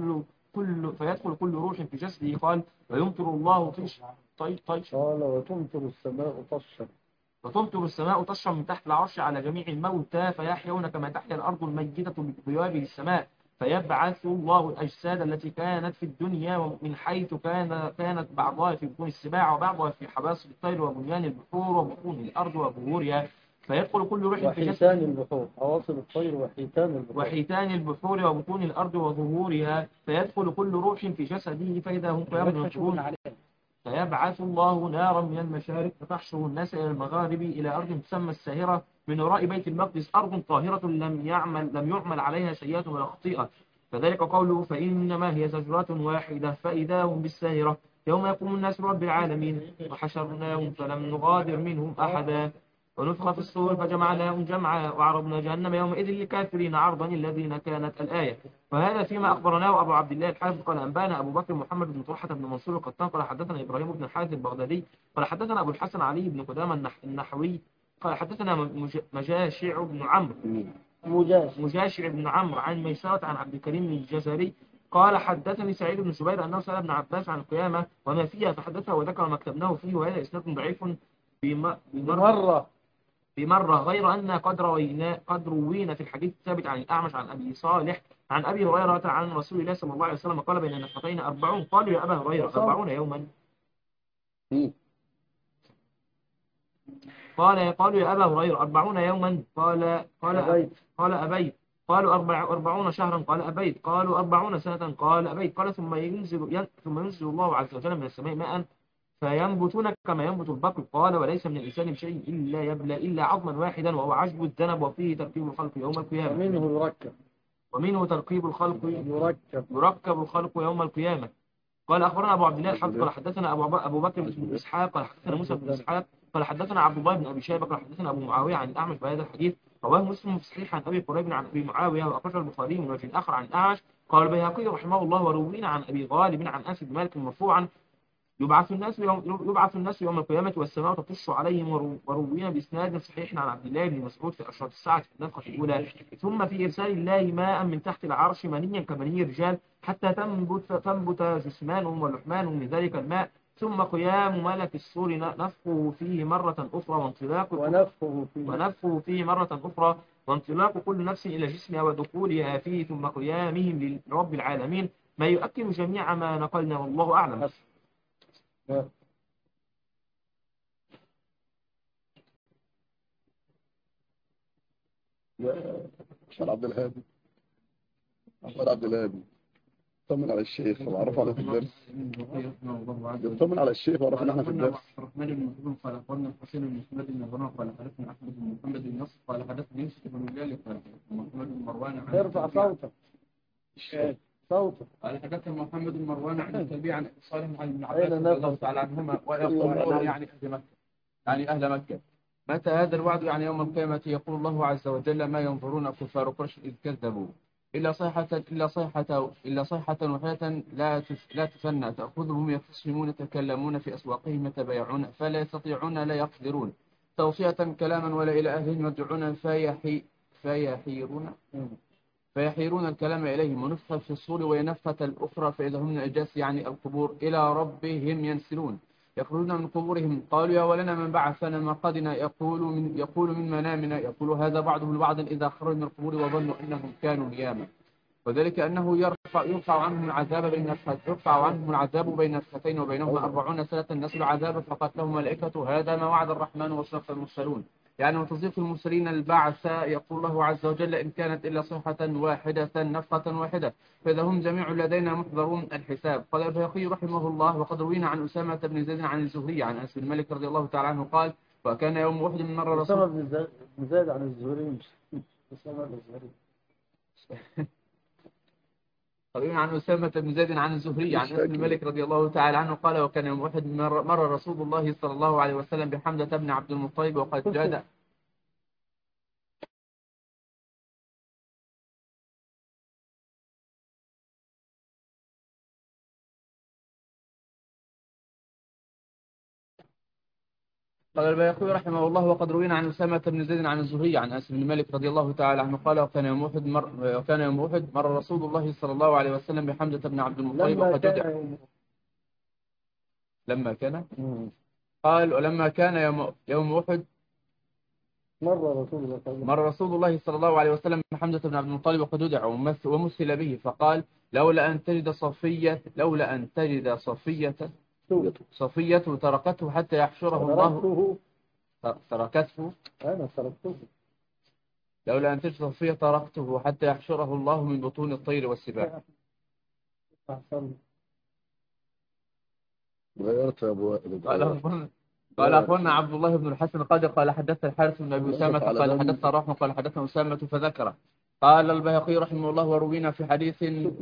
فيدخل كل روح في جسده. قال ويمطر الله طيش قال وتمطر السماء طشا وتمطر السماء طشا من تحت العرش على جميع الموتى، فيحيون كما تحيا الأرض الميتة بوابل السماء. فيبعث الله الأجساد التي كانت في الدنيا من حيث كانت بعضها في بطون السباع وبعضها في حباس الطير وبنيان البحور وبطون الأرض وظهورها، فيدخل كل روح في وحيتان البحور حواصل الطير وحيتان البحور وبطون الأرض وظهورها، فيدخل كل روح في جسده فإذا هم قيام ينظرون. فيبعث الله نارا من المشارق فتحشر الناس إلى المغارب إلى أرض تسمى الساهرة من وراء بيت المقدس، أرض طاهرة لم يعمل عليها سيئة ولا خطيئة. فذلك قوله فإنما هي زجرة واحدة فإذا هم بالساهرة يوم يقوم الناس رب العالمين وحشرناهم فلم نغادر منهم أحدا ونفخ في الصور فجمعناهم جمعا وعرضنا جهنم يومئذ للكافرين عرضا الذين كانت الآية. وهذا فيما أخبرناه أبو عبد الله الحافظ قال أنبانا أبو بكر محمد بن طلحة بن منصور القطان قال حدثنا إبراهيم بن الحارث البغدادي قال حدثنا أبو الحسن علي بن قدامة النحوي قال حدثنا مجاشع بن عمرو عن ميسرة عن عبد الكريم الجزري قال حدثني سعيد بن جبير أنه سأل ابن عباس عن القيامة وما فيها فحدثه وذكر ما كتبناه فيه، وهذا إسناد ضعيف بمرة غير أن قد روينا في الحديث الثابت عن الأعمش عن أبي صالح عن أبي هريرة عن رسول الله صلى الله عليه وسلم قال بين النفختين 40. قالوا يا أبا هريرة 40 يوما قالوا يا أبا هريرة 40 يوما؟ قال أبيت. قالوا 40 شهرا؟ قال أبيت. قالوا 40 سنة؟ قال أبيت. قال ثم ينزل الله عز وجل من السماء ماء فينبتون كما ينبت البقل. قال وليس من الإنسان شيء إلا يبلى إلا عظما واحدا وهو عجب الذنب وفيه تركيب الخلق يوم القيامة. ومنه تركيب الخلق يركب الخلق يوم القيامة. قال أخبرنا أبو عبد الله الحافظ قال حدثنا أبو بكر بن إسحاق قال حدثنا موسى بن إسحاق قال حدثنا عبد الله بن أبي شيبة قال حدثنا أبو معاوية عن الأعمش بهذا الحديث. رواه مسلم في صحيح عن أبي قريب عن أبي معاوية وأخرجه البخاري من وجه آخر عن الأعمش. قال البيهقي رحمه الله وروينا عن أبي غالب عن أنس بن مالك مرفوعا يبعث الناس يوم القيامة والسماء تطش عليهم. وروينا بإسناد صحيح عن عبد الله بن مسعود في أشراط الساعة في النفخة الأولى. ثم في إرسال الله ماء من تحت العرش منيا كمني الرجال حتى تنبت جثمانهم ولحمانهم من ذلك الماء. ثم قيام ملك الصور نفخه فيه مرة أخرى ونفخه فيه مرة أخرى وانطلاق كل نفس إلى جسمها ودخولها فيه ثم قيامهم لرب العالمين ما يؤكد جميع ما نقلنا والله أعلم. شال عبد الهادي طمن على الشيخ وعرف على الدرس. طمن على الشيخ وعرف ان احنا في الدرس. الرحمن بن مسعود قال اخبرنا الحسين بن محمد بن غنى قال حدثنا احمد بن محمد بن نصر قال حدثني يوسف بن بلال قال محمد بن مروان عن ارفع صوتك قال حدثنا محمد بن مروان عن الكلبي عن صالح عن ابن عباس رضي الله تعالى عنهما ويقول يعني اهل مكه متى هذا الوعد؟ يعني يوم القيامة. يقول الله عز وجل ما ينظرون كفار قريش إذ كذبوا إلا صيحة وحيدة لا تثنى تأخذهم يختصمون يتكلمون في أسواقهم يتبايعون فلا يستطيعون لا يقدرون توصية كلاما ولا إلى أهلهم يرجعون فيحيرون الكلام إليهم ونفخ في الصور وينفة الأخرى فإذا هم من الأجداث يعني القبور إلى ربهم ينسلون يخرجون من قبورهم قالوا يا ولنا من بعثنا ما قدنا يقول من منامنا يقول هذا بعضهم لبعض إذا خرجوا من القبور وظنوا أنهم كانوا نياما وذلك أنه يرفع عنهم العذاب بين نفختين وبينهما 40 سنة نسوا العذاب فقالت لهم ملائكة هذا ما وعد الرحمن وصدق المرسلون يعني وتصديق المرسلين البعث. يقول الله عز وجل إن كانت إلا صيحة واحدة نفخة واحدة فإذا هم جميع لدينا محضرون الحساب. قال البيهقي رحمه الله وقد روينا عن أسامة بن زيد عن الزهري عن أنس بن مالك رضي الله تعالى عنه قال وكان يوم أحد من مرة أسامة بن زيد عن الزهري عن أسامة بن زيد عن الزهري عن أنس بن مالك رضي الله تعالى عنه قال وكان يوم أحد مر رسول الله صلى الله عليه وسلم بحمزة بن عبد المطلب وقد جاد قال البيهقي رحمه الله وقد روينا عن أسامة بن زيد عن الزهري عن أنس بن مالك رضي الله تعالى عنه قال وكان يوم أحد مر رسول الله صلى الله عليه وسلم بحمزة بن عبد المطلب وقد جدع لما كان قال ولما كان يوم أحد مر رسول الله صلى الله عليه وسلم بحمزة بن عبد المطلب وقد جدع ومثل به فقال لولا أن تجد صفية تركته حتى يحشره الله لولا أن تجد صفية تركته حتى يحشره الله من بطون الطير والسباع. غيرت يا أبو قال أخونا عبد الله بن الحسن قال حدثنا الحارث بن أبي أسامة قال حدثنا رحمه قال حدثنا أسامة فذكره. قال البيهقي رحمه الله وروينا في حديث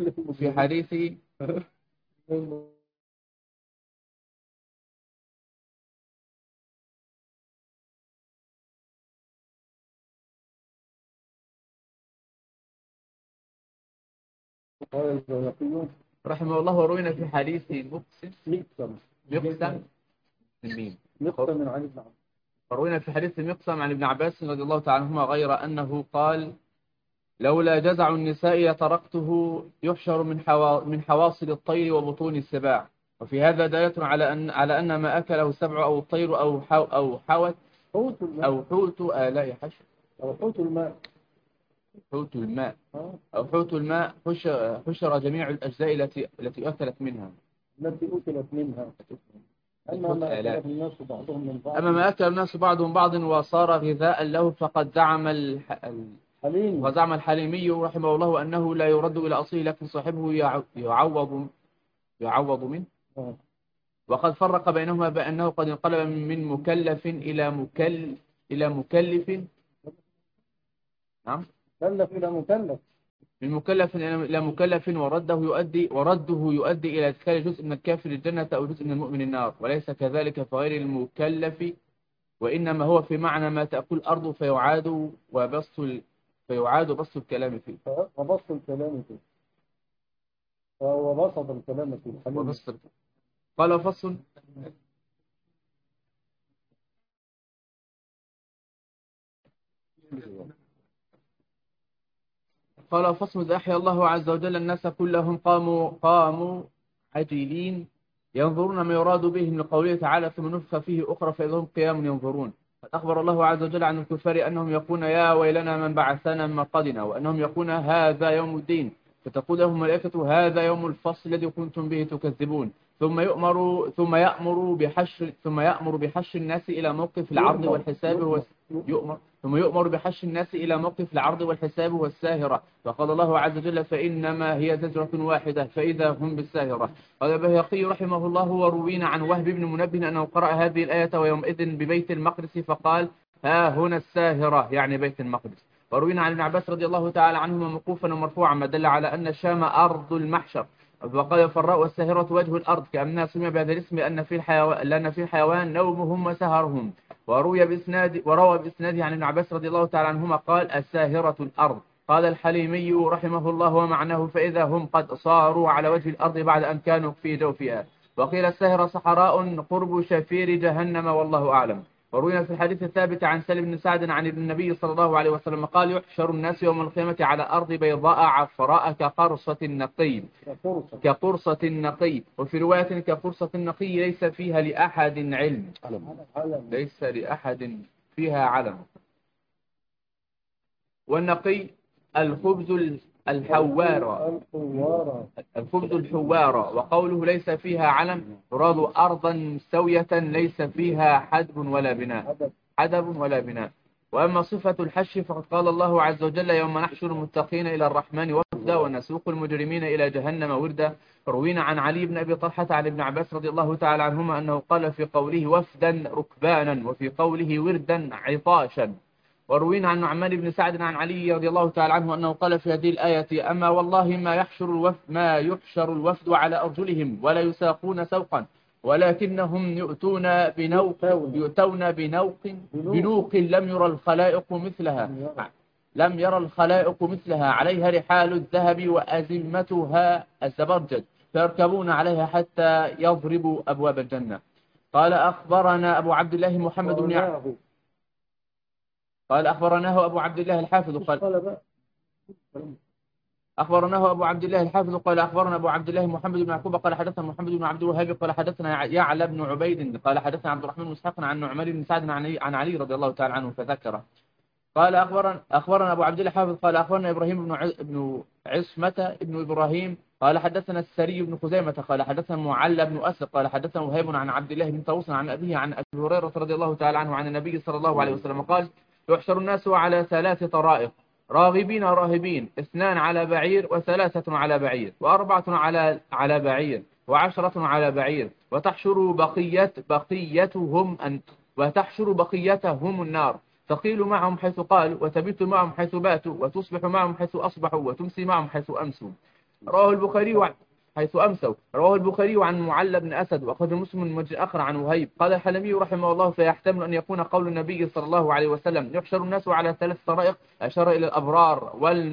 رحمه الله وروينا في حديث وروينا في حديث مقسم عن ابن عباس رضي الله تعالى عنهما غير أنه قال لولا جزع النساء تركته يحشر من حواصل الطير وبطون السباع. وفي هذا دلالة على أن ما أكله السبع أو الطير أو حوت أو حوت آلاء حشر أو حوت الماء حشر جميع الأجزاء التي أكلت منها أما ما أكل الناس بعضهم من بعض أما ما أكل الناس بعضهم بعض وصار غذاء له فقد زعم حليم. وزعم الحليمي رحمه الله أنه لا يرد إلى أصله لكن صاحبه يعوض منه. وقد فرق بينهما بأنه قد انقلب من مكلف إلى مكلف. نعم، مكلف إلى مكلف. من مكلف إلى مكلف ورده يؤدي إلى إدخال جزء من الكافر الجنة أو جزء من المؤمن النار، وليس كذلك في غير المكلف، وإنما هو في معنى ما تأكل الأرض فيعاد بسط الكلام فيه. وبسط الكلام فيه. وبسط الكلام فيه الحليم. قال فصل. قال فصل إذا أحيا الله عز وجل الناس كلهم قاموا عجلين ينظرون ما يراد به من قوله تعالى ثم نفخ فيه أخرى فإذا هم قيام ينظرون. أخبر الله عز وجل عن الكفار أنهم يقولون يا ويلنا من بعثنا من مرقدنا، وأنهم يقولون هذا يوم الدين، فتقول لهم الملائكة هذا يوم الفصل الذي كنتم به تكذبون. ثم يأمر بحشر الناس إلى موقف العرض والحساب ثم يؤمر بحش الناس إلى موقف العرض والحساب والساهرة، فقال الله عز وجل فإنما هي زجرة واحدة فإذا هم بالساهرة. قال البيهقي رحمه الله وروينا عن وهب بن منبه أنه قرأ هذه الآية ويومئذ ببيت المقدس فقال ها هنا الساهرة يعني بيت المقدس. وروينا عن ابن عباس رضي الله تعالى عنهما موقوفا ومرفوعا ما دل على أن الشام أرض المحشر. وقال الفراء والساهرة وجه الأرض كأنها سمي بهذا الاسم لأن في الحيوان نومهم وسهرهم. وروى بإسناده عن ابن عباس رضي الله تعالى عنهما قال الساهرة الأرض. قال الحليمي رحمه الله ومعناه فإذا هم قد صاروا على وجه الأرض بعد أن كانوا في جوفها. وقيل الساهرة صحراء قرب شفير جهنم والله أعلم. وروينا في الحديث الثابت عن سالم بن سعد عن النبي صلى الله عليه وسلم قال يحشر الناس يوم القيامة على أرض بيضاء عفراء كقرصة النقي. وفي رواية كقرصة النقي ليس فيها لأحد علم، ليس لأحد فيها علم. والنقي الخبز الحوار وقوله ليس فيها علم يراد أرضا مستوية ليس فيها حدب ولا بناء. وأما صفة الحش فقد قال الله عز وجل يوم نحشر المتقين إلى الرحمن وفدا ونسوق المجرمين إلى جهنم وردا. روينا عن علي بن أبي طلحة عن ابن عباس رضي الله تعالى عنهما أنه قال في قوله وفدا ركبانا وفي قوله وردا عطاشا. وروينا عن نعمان بن سعد عن علي رضي الله تعالى عنه أنه قال في هذه الآية أما والله ما يحشر الوفد على أرجلهم ولا يساقون سوقا ولكنهم يؤتون بنوق لم يرى الخلائق مثلها عليها رحال الذهب وأزمتها الزبرجد فيركبون عليها حتى يضربوا أبواب الجنة. قال أخبرنا أبو عبد الله محمد بن قال أخبرناه أبو عبد الله الحافظ أخبرناه أبو عبد الله الحافظ قال أخبرنا أبو عبد الله محمد بن يعقوب قال حدثنا محمد بن عبد الوهاب قال حدثنا يعلى بن عبيد قال حدثنا عبد الرحمن بن مسحق عن نعمان بن سعد عن علي رضي الله تعالى عنه فذكره. قال أخبرنا أبو عبد الله الحافظ قال أخبرنا إبراهيم بن عصمة بن إبراهيم قال حدثنا السري بن خزيمة قال حدثنا معلى بن أسد قال حدثنا وهيب عن عبد الله بن طاووس عن أبيه عن أبي هريرة رضي الله تعالى عنه عن النبي صلى الله عليه وسلم قال يحشر الناس على 3 طرائق راغبين راهبين 2 على بعير و3 على بعير و4 على بعير و10 على بعير وتحشر بقيتهم النار تقيل معهم حيث قالوا وتبيت معهم حيث باتوا وتصبح معهم حيث أصبحوا وتمسي معهم حيث أمسوا. رواه البخاري عن معلى بن أسد وأخرج مسلم من وجه آخر عن وهيب. قال الحلمي رحمه الله فيحتمل أن يكون قول النبي صلى الله عليه وسلم يحشر الناس على 3 طرائق أشار إلى الأبرار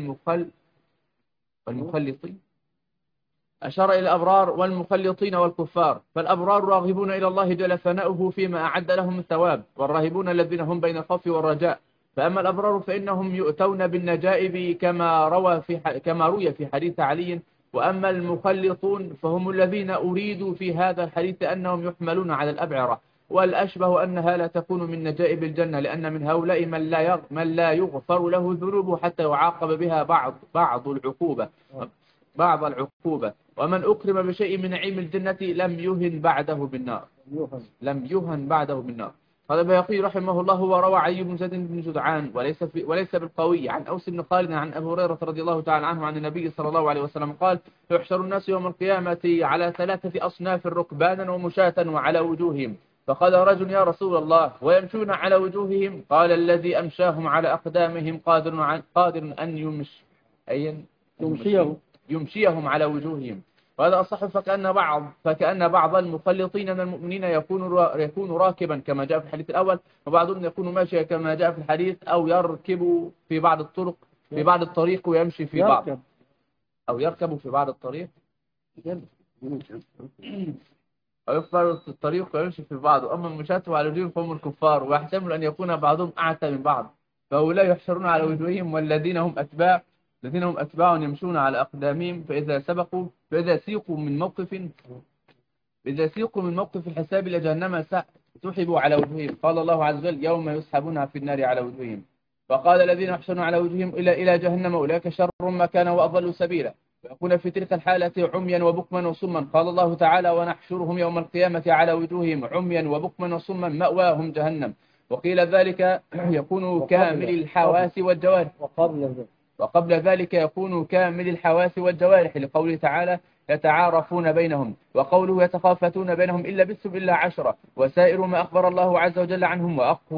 والمخلطين والكفار. فالأبرار راغبون إلى الله جل ثناؤه فيما أعد لهم الثواب والراهبون الذين هم بين الخوف والرجاء. فأما الأبرار فإنهم يؤتون بالنجائب كما روي في حديث علي. وأما المخلطون فهم الذين أريدوا في هذا الحديث أنهم يحملون على الأبعرة والأشبه أنها لا تكون من نجائب الجنة لأن من هؤلاء من لا يغفر له ذنوبه حتى يعاقب بها بعض العقوبة ومن أكرم بشيء من نعيم الجنة لم يهن بعده بالنار. لم يهن بعده بالنار. قال البيهقي رحمه الله وروى علي بن زيد بن جدعان وليس بالقوي عن أوس بن خالد عن أبي هريرة رضي الله تعالى عنه عن النبي صلى الله عليه وسلم قال يحشر الناس يوم القيامة على 3 أصناف ركبانا ومشاة وعلى وجوههم. فقال رجل يا رسول الله ويمشون على وجوههم؟ قال الذي أمشاهم على أقدامهم قادر أن يمشيهم على وجوههم. وهذا أصح فكأن بعض المخلطين من المؤمنين يكون راكبا كما جاء في الحديث الأول، وبعضهم يكون ماشيا كما جاء في الحديث، أو يركب في بعض الطريق ويمشي في بعض، أو يركب في بعض الطريق أو يفر في الطريق ويمشي في بعض. أما المشاة على وجوههم فهم الكفار، ويحتمل أن يكون بعضهم أعتى من بعض، فهؤلاء يحشرون على وجوههم والذين هم أتباع يمشون على أقدامهم. فإذا سيقوا من موقف الحساب إلى جهنم سحبوا على وجوههم. قال الله عز وجل يوم يسحبون في النار على وجوههم. فقال الذين يحشرون على وجوههم إلى جهنم أولئك شر مكانا وأضل سبيلا، ويكون في تلك الحالة عميا وبكما وصما. قال الله تعالى ونحشرهم يوم القيامة على وجوههم عميا وبكما وصما مأواهم جهنم. وقيل ذلك يكون كامل الحواس والجوارح، وقبل ذلك يكون كامل الحواس والجوارح، لقوله تعالى يتعارفون بينهم، وقوله يتخافتون بينهم إن لبثتم إلا 10، وسائر ما أخبر الله عز وجل عنهم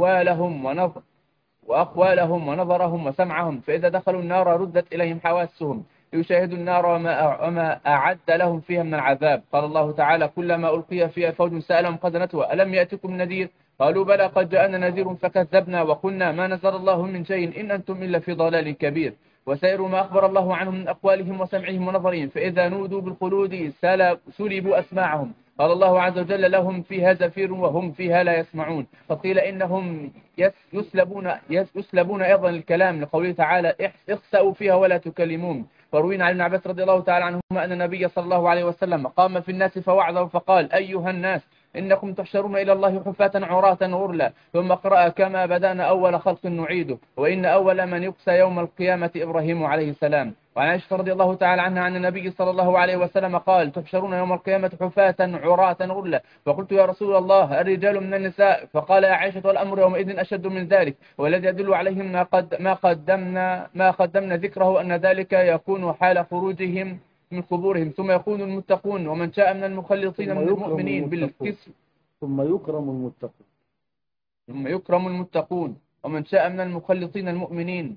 وأقوالهم ونظرهم وسمعهم. فإذا دخلوا النار ردت إليهم حواسهم ليشاهدوا النار وما أعد لهم فيها من العذاب. قال الله تعالى كلما ألقي فيها فوج سألهم خزنتها ألم يأتكم نذير؟ قالوا بلى قد جاءنا نذير فكذبنا وقلنا ما نزل الله من شيء إن أنتم إلا في ضلال كبير. وسائر ما أخبر الله عنهم من أقوالهم وسمعهم ونظرهم. فإذا نودوا بالخلود سلبوا أسماعهم. قال الله عز وجل لهم فيها زفير وهم فيها لا يسمعون. فقيل إنهم يسلبون أيضا الكلام، لقوله تعالى اخسأوا فيها ولا تكلمون. فروينا عن ابن عباس رضي الله تعالى عنهما أن النبي صلى الله عليه وسلم قام في الناس فوعظهم فقال أيها الناس إنكم تحشرون إلى الله حفاة عراة غرلا، ثم قرأ كما بدأنا أول خلق نعيده، وإن أول من يقسى يوم القيامة إبراهيم عليه السلام. وعن عائشة رضي الله تعالى عنها عن النبي صلى الله عليه وسلم قال تحشرون يوم القيامة حفاة عراة غرلا. فقلت يا رسول الله الرجال من النساء؟ فقال يا عائشة والأمر يومئذ أشد من ذلك، والذي يدل عليهم ما قدمنا ذكره أن ذلك يكون حال خروجهم من قبورهم. ثم يكون المتقون ومن شاء من المخلصين من المؤمنين بالكسوة. ثم يكرم المتقون ومن شاء من المخلصين المؤمنين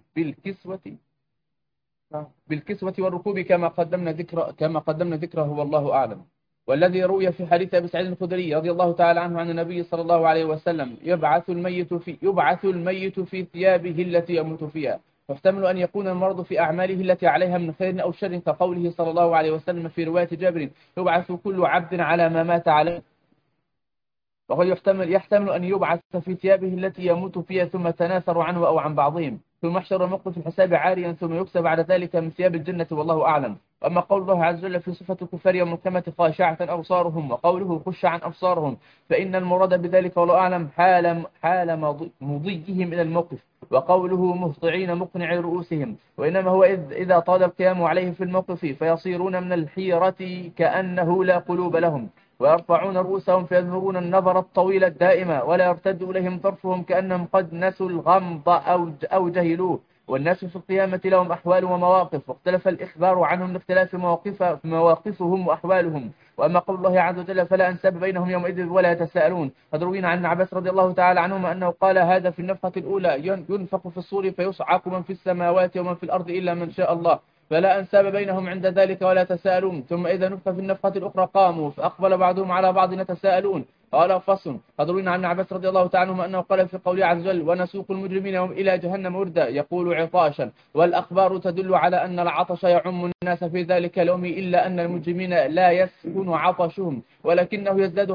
بالكسوة والركوب كما قدمنا ذكره والله أعلم. والذي روي في حديث أبي سعيد الخدري رضي الله تعالى عنه عن النبي صلى الله عليه وسلم يبعث الميت في ثيابه التي يموت فيها. يحتمل أن يكون المرض في أعماله التي عليها من خير أو شر، كقوله صلى الله عليه وسلم في رواية جابر يبعث كل عبد على ما مات عليه. وقد يحتمل أن يبعث في ثيابه التي يموت فيها ثم تناثر عنه أو عن بعضهم، ثم يحشر موقف الحساب عاريا ثم يكسب بعد ذلك من ثياب الجنة والله أعلم. وأما قول الله عز وجل في صفة الكفار يوم القيامة خاشعة أبصارهم، وقوله خش عن أبصارهم، فإن المراد بذلك والله أعلم حال مضيهم إلى الموقف، وقوله مهطعين مقنعي رؤوسهم، وإنما هو إذا طال القيام عليه في الموقف فيصيرون من الحيرة كأنه لا قلوب لهم، ويرفعون رؤوسهم فيذهبون النظر الطويل الدائمة ولا يرتد إليهم طرفهم كأنهم قد نسوا الغمض أو جهلوه. والناس في القيامة لهم أحوال ومواقف، واختلف الإخبار عنهم لاختلاف مواقفهم وأحوالهم. وأما قول الله عز وجل فلا أنساب بينهم يومئذ ولا يتساءلون، قد روينا عن عباس رضي الله تعالى عنهما أنه قال هذا في النفخة الأولى ينفخ في الصور فيصعق من في السماوات ومن في الأرض إلا من شاء الله، فلا أنساب بينهم عند ذلك ولا تساءلون. ثم إذا نفخ في النفخة الأخرى قاموا فأقبل بعضهم على بعض يتساءلون. قال فصل. قد روينا عن عباس رضي الله تعالى عنه أنه قال في قوله عز وجل ونسوق المجرمين إلى جهنم وردا يقول عطاشا. والأخبار تدل على أن العطش يعم الناس في ذلك اليوم، إلا أن المجرمين لا يسكن عطشهم ولكنه يزداد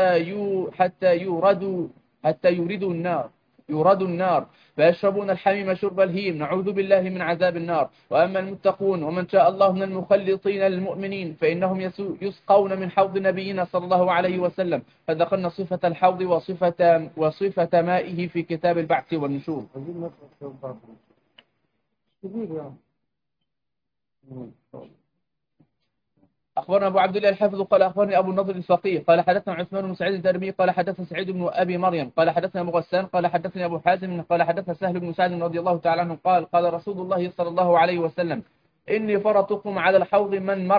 حتى يرد النار فيشربون الحميم شرب الهيم، نعوذ بالله من عذاب النار. وأما المتقون ومن شاء الله من المخلصين المؤمنين فإنهم يسقون من حوض نبينا صلى الله عليه وسلم، فذكرنا صفة الحوض وصفة مائه في كتاب البعث والنشور. أخبرنا أبو عبد الله الحافظ قال أخبرني أبو النضر الفقيه قال حدثنا عثمان بن سعيد الدرمي قال حدثنا سعيد بن أبي مريم قال حدثنا أبو غسان قال حدثني أبو حازم قال حدثنا سهل بن سعد رضي الله تعالى عنه قال رسول الله صلى الله عليه وسلم إني فرطكم على الحوض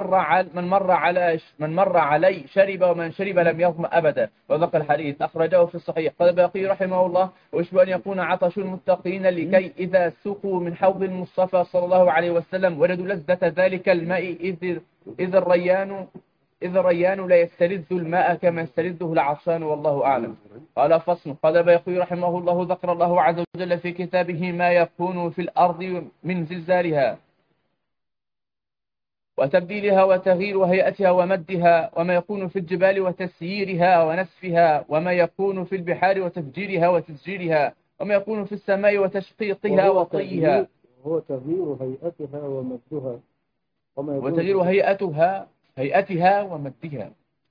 من مر علي شرب ومن شرب لم يظمأ أبدا. وذكر الحديث أخرجه في الصحيح. قال الباقي رحمه الله ويشبه أن يكون عطش المتقين لكي إذا سقوا من حوض المصطفى صلى الله عليه وسلم وجدوا لذة ذلك الماء إذ الريان لا يستلذ الماء كما يستلذه العطشان والله أعلم. قال فصل. قال الباقي رحمه الله ذكر الله عز وجل في كتابه ما يكون في الأرض من زلزالها وتبديلها وتغيير هيئتها ومدها وما يكون في الجبال وتسييرها ونسفها وما يكون في البحار وتفجيرها وتسجيرها وما يكون في السماء وتشقيقها وطيها هو تغيير هيئتها ومدها وتغيير هيئتها ومدها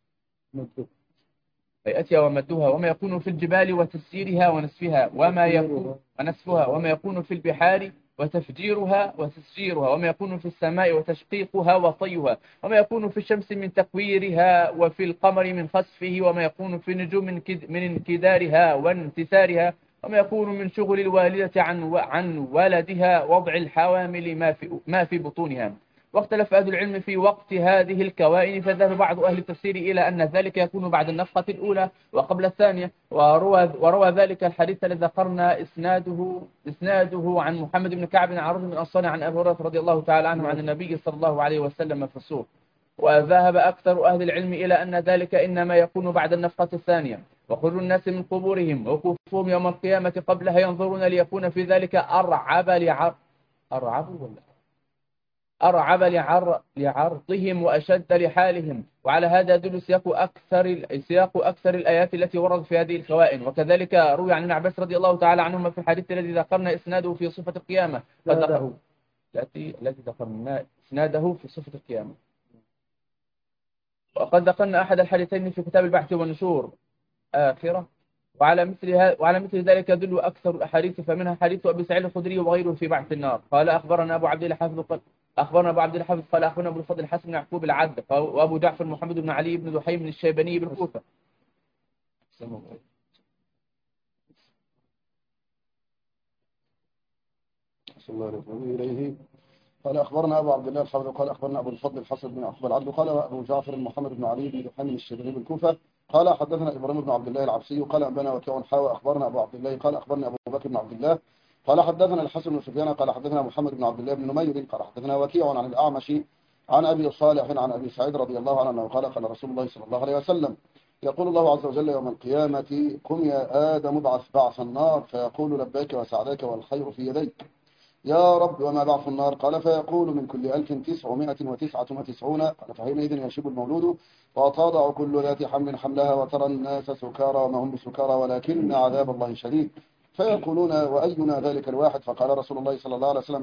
وما يكون في الجبال وتسييرها ونسفها وما يكون في البحار وتفجيرها وتسجيرها وما يكون في السماء وتشقيقها وطيها وما يكون في الشمس من تكويرها وفي القمر من خسفه وما يكون في النجوم من انكدارها وانتثارها وما يكون من شغل الوالدة عن ولدها وضع الحوامل ما في بطونها. واختلف أهل العلم في وقت هذه الكوائن فذهب بعض أهل التفسير إلى أن ذلك يكون بعد النفخة الأولى وقبل الثانية وروى ذلك الحديث الذي ذكرنا إسناده عن محمد بن كعب عن رجل من الأنصار عن أبي هريرة رضي الله تعالى عنه عن النبي صلى الله عليه وسلم في الصور. وذهب أكثر أهل العلم إلى أن ذلك إنما يكون بعد النفخة الثانية وخروج الناس من قبورهم ووقوفهم يوم القيامة قبلها ينظرون ليكون في ذلك أرعب لعرضهم وأشد لحالهم. وعلى هذا يدل سياق أكثر الآيات التي وردت في هذه الكوائن. وكذلك روي عن ابن عباس رضي الله تعالى عنهما في الحديث الذي ذكرنا إسناده في صفة القيامة التي ذكرنا إسناده في صفة القيامة. وقد ذكرنا أحد الحديثين في كتاب البحث والنشور آخرة. وعلى مثل ذلك يدل أكثر الأحاديث فمنها حديث أبي سعيد الخدري وغيره في بعث النار. قال أخبرنا أبو عبد الله حافظ قال أخبرنا أبو الفضل الحسن بن يعقوب العدل وأبو جعفر محمد بن علي بن دحيم الشيباني بالكوفة. قال أخبرنا أبو عبد الله الحافظ قال أخبرنا أبو الفضل الحسن بن يعقوب العدل قال أبو جعفر محمد بن علي بن دحيم الشيباني بالكوفة قال حدثنا إبراهيم بن عبد الله العبسي قال أنبانا وكيع حاوى أخبرنا أبو عبد الله قال أخبرنا أبو بكر بن عبد الله قال حدثنا الحسن بن سفيان قال حدثنا محمد بن عبد الله بن نمير قال حدثنا وكيع عن الأعمش عن أبي صالح عن أبي سعيد رضي الله عنه قال قال رسول الله صلى الله عليه وسلم يقول الله عز وجل يوم القيامة قم يا آدم ابعث بعث النار فيقول لبيك وسعديك والخير في يديك يا رب وما بعث النار قال فيقول من كل 1999 قال فحينئذ يشيب المولود وتضع كل ذات حمل حملها وترى الناس سكارى وما هم بسكارى ولكن عذاب الله شديد فيقولون وأينا ذلك الواحد فقال رسول الله صلى الله عليه وسلم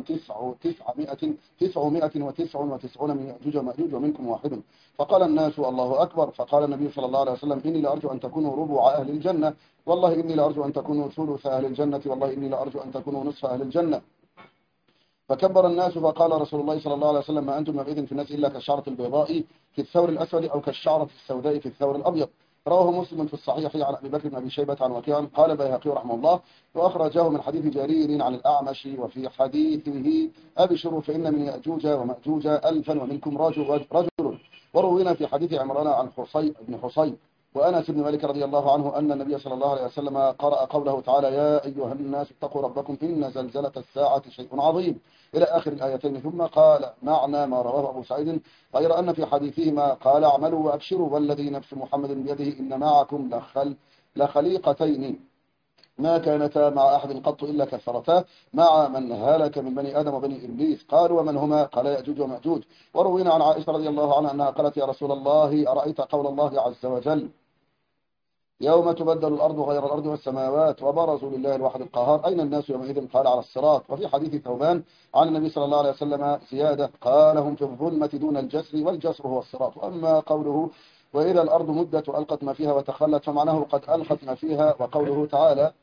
999 من يأجوج ومأجوج ومنكم واحد فقال الناس الله أكبر فقال النبي صلى الله عليه وسلم إني لأرجو أن تكونوا ربع أهل الجنة والله إني لأرجو أن تكونوا ثلث أهل الجنة والله إني لأرجو أن تكونوا نصف أهل الجنة فكبر الناس فقال رسول الله صلى الله عليه وسلم ما أنتم يومئذ في الناس إلا كالشعرة البيضاء في الثور الأسود أو كالشعرة السوداء في الثور الأبيض رواه مسلم في الصحيح عن أبي بكر بن أبي شيبة عن وكيع قال البيهقي رحمه الله وأخرجه من حديث جرير عن الأعمش وفي حديثه أبشروا فإن من يأجوج ومأجوج 1000 ومنكم رجل وروينا في حديث عمران عن بن حصين وأنس بن مالك رضي الله عنه أن النبي صلى الله عليه وسلم قرأ قوله تعالى يا أيها الناس اتقوا ربكم إن زلزلة الساعة شيء عظيم إلى آخر الآيتين ثم قال معنى ما رواه أبو سعيد غير أن في حديثهما قال اعملوا وأبشروا والذي نفس محمد بيده إن معكم لخليقتين ما كانتا مع أحد قط إلا كثرتا مع من هلك من بني آدم وبني إبليس قالوا ومن هما قال يأجوج ومأجوج وروينا عن عائشة رضي الله عنها أنها قالت يا رسول الله أرأيت قول الله عز وجل يوم تبدل الأرض غير الأرض والسماوات وبرزوا لله الواحد القهار أين الناس يومئذ قال على الصراط وفي حديث ثوبان عن النبي صلى الله عليه وسلم زيادة قال هم في الظلمة دون الجسر والجسر هو الصراط وأما قوله وإذا الأرض مدت وألقت ما فيها وتخلت فمعناه قد ألقت ما فيها وقوله تعالى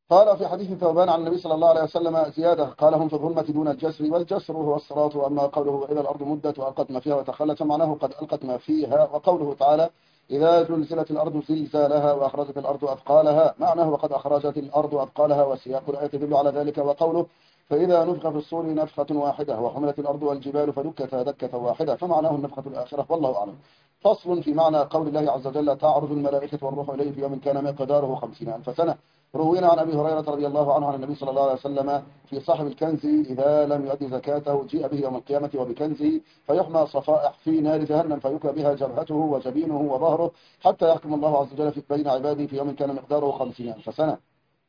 قال في حديث ثوبان عن النبي صلى الله عليه وسلم زيادة، قال هم في الظلمة دون الجسر، والجسر هو الصراط. وأما قوله وإذا الأرض مدت وألقت ما فيها وتخلت، معناه قد ألقت ما فيها. وقوله تعالى إذا زلزلت الأرض زلزالها وأخرجت الأرض أثقالها، معناه وقد أخرجت الأرض أثقالها، وسياق الآية يدل على ذلك. وقوله فإذا نفخ في الصور نفخة واحدة وحملت الأرض والجبال فدكتا دكة واحدة، فمعناه النفخة الآخرة، والله أعلم. فصل في معنى قول الله عز وجل تعرج الملائكة والروح إليه في يوم كان مقداره 50,000 سنة. روينا عن أبي هريرة رضي الله عنه عن النبي صلى الله عليه وسلم في صاحب الكنز إذا لم يؤدي زكاته جيء به يوم القيامة وبكنزه فيحمى صفائح في نار جهنم فيكوى بها جبهته وجبينه وظهره حتى يحكم الله عز وجل بين عباده في يوم كان مقداره 50,000 سنة.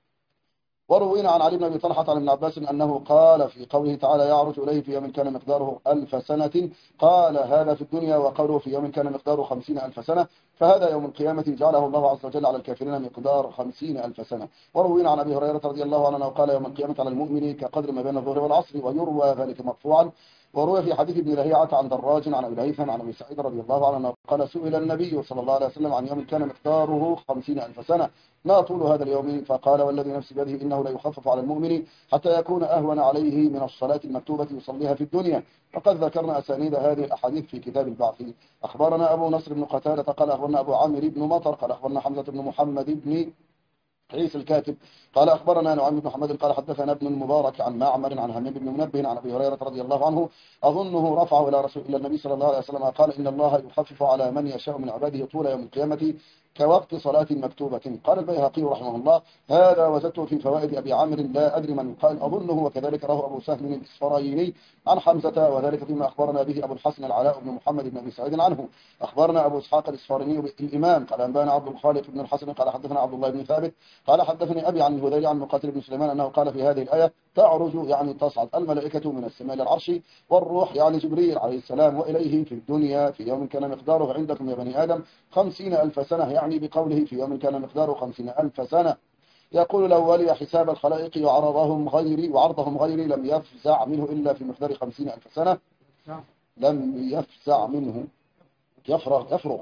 وروينا عن علي بن أبي طلحة عن ابن عباس أنه قال في قوله تعالى يعرج إليه في يوم كان مقداره 1000 سنة، قال هذا في الدنيا، وقوله في يوم كان مقداره 50,000 سنة، فهذا يوم القيامة جعله الله عز وجل على الكافرين مقدار 50,000 سنة. وروينا عن أبي هريرة رضي الله عنه قال يوم القيامة على المؤمن كقدر ما بين الظهر والعصر، ويروى ذلك مرفوعا. وروي في حديث ابن لهيعة عن دراج عن أبي الهيثم عن أبي سعيد رضي الله عنه قال سئل النبي صلى الله عليه وسلم عن يوم كان مقداره 50,000 سنة ما طول هذا اليوم، فقال والذي نفسي بيده إنه لا يخفف على المؤمن حتى يكون أهون عليه من الصلاة المكتوبة يصليها في الدنيا. وقد ذكرنا أسانيد هذه الأحاديث في كتاب البعث. أخبرنا أبو نصر بن قتادة قال أخبرنا أبو عامر بن مطر قال أخبرنا حمزة بن محمد بن عيسى الكاتب قال أخبرنا نعيم بن محمد قال حدثنا ابن المبارك عن معمر عن همام بن منبه عن أبي هريرة رضي الله عنه أظنه رفعه إلى النبي صلى الله عليه وسلم قال إن الله يخفف على من يشاء من عباده طول يوم القيامة كوقت صلاة مكتوبة. قال البيهقي رحمه الله هذا وجدته في فوائد أبي عامر لا أدري من قال أظنه، وكذلك رواه أبو سهم الإسفرايني عن حمزة، وذلك فيما أخبرنا به أبو الحسن العلاء بن محمد بن أبي سعيد عنه. أخبرنا أبو إسحاق الإسفرايني الإمام قال أنبانا عبد الخالق بن الحسن قال حدثنا عبد الله بن ثابت قال حدثني أبي عن الهذيل عن مقاتل بن سليمان أنه قال في هذه الآية تعرج يعني تصعد الملائكة من السماء إلى العرش، والروح يعني جبريل عليه السلام وإليه في الدنيا في يوم كان مقداره عندكم يا بني آدم 50,000 سنة، يعني بقوله في يوم كان مقداره 50,000 سنة. يقول لو ولي حساب الخلائق وعرضهم غيري لم يفزع منه إلا في مقدار 50,000 سنة. لم يفزع منه يفرغ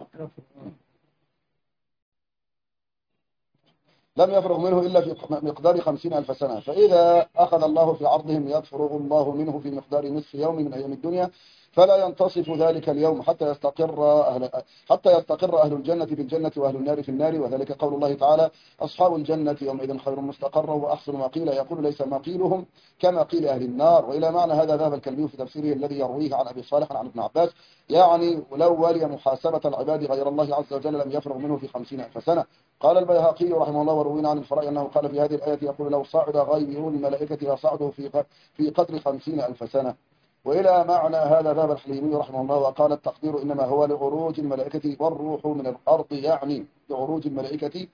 لم يفرغ منه إلا في مقدار 50,000 سنة. فإذا أخذ الله في عرضهم يفرغ الله منه في مقدار نصف يوم من أيام الدنيا، فلا ينتصف ذلك اليوم حتى يستقر أهل الجنة بالجنة وأهل النار في النار. وذلك قول الله تعالى أصحاب الجنة يومئذ خير مستقرا وأحسن مقيلا، يقول ليس مقيلهم كما قيل أهل النار. وإلى معنى هذا ذهب الكلبي في تفسيره الذي يرويه عن أبي صالح عن ابن عباس، يعني لو ولي محاسبة العباد غير الله عز وجل لم يفرغ منه في 50,000 سنة. قال البيهقي رحمه الله وروينا عن الفراء أنه قال في هذه الآية يقول لو صعد غير الملائكة لصعدوا في قدر 50,000 سنة. وإلى معنى هذا ذهب الحليمي رحمه الله وقال التقدير إنما هو لعروج الملائكة والروح من الأرض، يعني لعروج الملائكة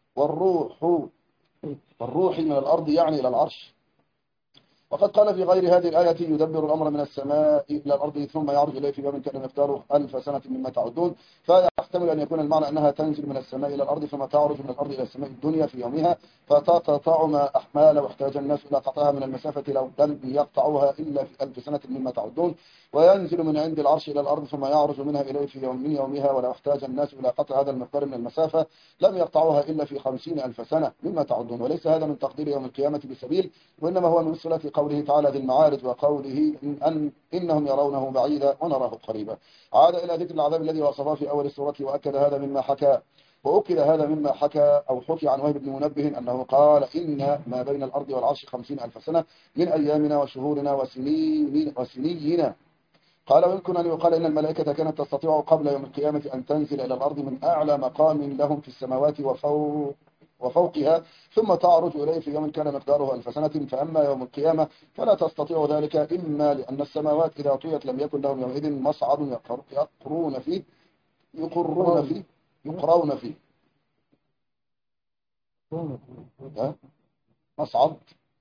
والروح من الأرض يعني إلى العرش. وقد قال في غير هذه الآية يدبر الأمر من السماء إلى الأرض ثم يعرج إليه في يوم كان مقداره 1000 سنة مما تعدون، فيحتمل أن يكون المعنى أنها تنزل من السماء إلى الأرض ثم تعرج من الأرض إلى السماء الدنيا في يومها فتقطع ما أحمال واحتاج الناس إلى قطعها من المسافة لو لم يقطعوها إلا في 1000 سنة مما تعدون، وينزل من عند العرش إلى الأرض ثم يعرج منها إليه في يوم من يومها ولو احتاج الناس إلى قطع هذا المقدار من المسافة لم يقطعوها إلا في 50,000 سنة مما تعدون. وليس هذا من تقدير يوم القيامة بسبيل، وإنما هو من صلة قوله تعالى ذي المعارج وقوله إنهم يرونه بعيدا ونراه قريبا. عاد إلى ذكر العذاب الذي وصفه في أول السورة وأكد هذا مما حكى أو حكي عن وهب بن منبه أنه قال إن ما بين الأرض والعرش 50,000 سنة من أيامنا وشهورنا وسنينا. قال ويمكن أن يقال إن الملائكة كانت تستطيع قبل يوم القيامة أن تنزل إلى الأرض من أعلى مقام لهم في السماوات وفوقها ثم تعرج إليه في يوم كان مقداره 1000 سنة، فأما يوم القيامة فلا تستطيع ذلك، إما لأن السماوات إذا طويت لم يكن لهم يومئذ مصعد يقرون فيه مصعد،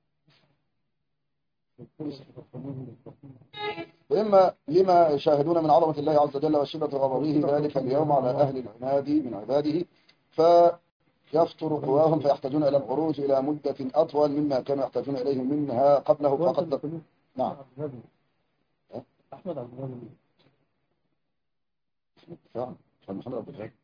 وإما لما يشاهدون من عظمة الله عز وجل وشدة غضبه ذلك اليوم على أهل العناد من عباده فيفتر قواهم فيحتاجون إلى الخروج إلى مدة أطول مما كانوا يحتاجون إليه منها قبله. فقد نعم أحمد عبد الغني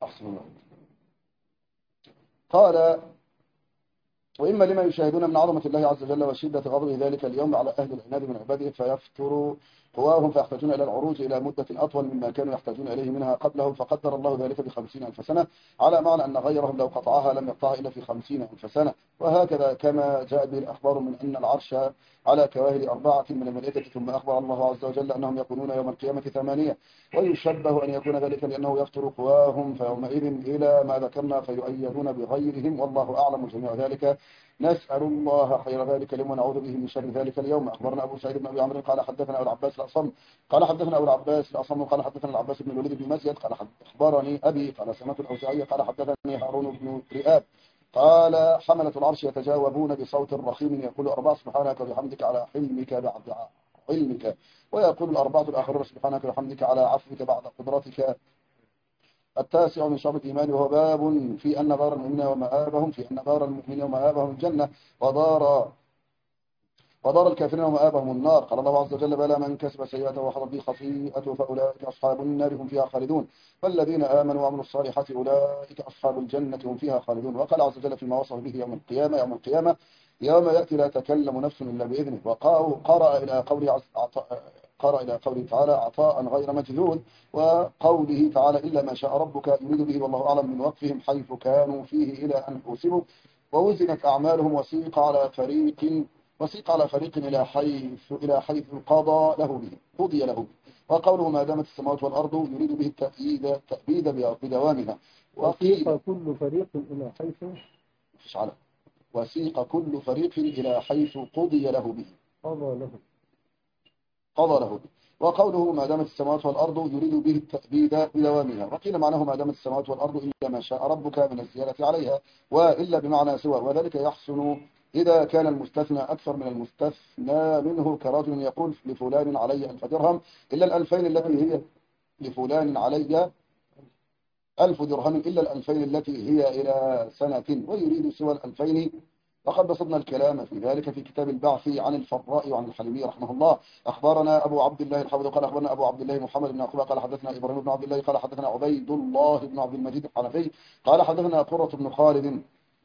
أحسن الله. قال وإما لما يشاهدون من عظمة الله عز وجل وشدة غضبه ذلك اليوم على أهل العناد من عباده فيفتر قواهم فيحتاجون إلى العروج إلى مدة أطول مما كانوا يحتاجون إليه منها قبلهم فقدر الله ذلك ب50,000 سنة على معنى أن غيرهم لو قطعها لم يقطعها إلا في 50,000 سنة. وهكذا كما جاء به الأخبار من أن العرش على كواهل 4 من الملائكة ثم أخبر الله عز وجل أنهم يكونون يوم القيامة 8 ويشبه أن يكون ذلك لأنه يفتر قواهم فيومئذ إلى ما ذكرنا فيؤيدون بغيرهم والله أعلم جميع ذلك. نسأل الله خير ذلك اليوم ونعوذ به من شر ذلك اليوم. أخبرنا أبو سعيد بن أبي عمرو قال حدثنا أبو العباس الأصم قال حدثنا قال حدثنا العباس بن الوليد بن مسيد قال أخبرني أبي قال سمعت الأوزاعي قال حدثني هارون بن رئاب قال حملة العرش يتجاوبون بصوت رخيم يقول 4 سبحانك وبحمدك على حلمك بعد علمك ويقول الأربعة الآخرون سبحانك وبحمدك على عفوك بعد قدرتك. 9 من شعب الإيمان وهو باب في أن دار المؤمنين ومآبهم الجنة ودار الكافرين ومآبهم النار. قال الله عز وجل بلى من كسب سيئة وحضر به خطيئته فأولئك أصحاب النار هم فيها خالدون والذين آمنوا وعملوا الصالحات أولئك أصحاب الجنة هم فيها خالدون. وقال عز وجل فيما وصف به يوم القيامة يوم يأتي لا تكلم نفس إلا بإذنه. وقرأ إلى قوله تعالى عطاء غير مجذوذ وقوله تعالى إلا ما شاء ربك يريد به والله أعلم من وقفهم حيث كانوا فيه إلى أن حوسبوا ووزنت أعمالهم وسيق على فريق إلى حيث قضي له به. وقوله ما دامت السماوات والأرض يريد به التأبيد بدوامها. وسيق كل فريق إلى حيث وسيق كل فريق إلى حيث قضي له به قضى له. وقوله ما دامت السماوات والأرض يريد به التأبيد بدوامها. وقيل معناه ما دامت السماوات والأرض إلا ما شاء ربك من الزيادة عليها وإلا بمعنى سوى. وذلك يحسن إذا كان المستثنى أكثر من المستثنى منه كرجل يقول لفلان علي 1000 درهم إلا 2000 التي هي لفلان علي 1000 درهم إلا 2000 التي هي إلى سنة ويريد سوى 2000. وقد بسطنا الكلام في ذلك في كتاب البعث عن الفراء وعن الحلمي رحمه الله. أخبرنا أبو عبد الله الحافظ قال أخبرنا أبو عبد الله محمد بن عقبة قال حدثنا إبراهيم بن عبد الله قال حدثنا عبيد الله بن عبد المجيد الحنفي قال حدثنا قرة بن خالد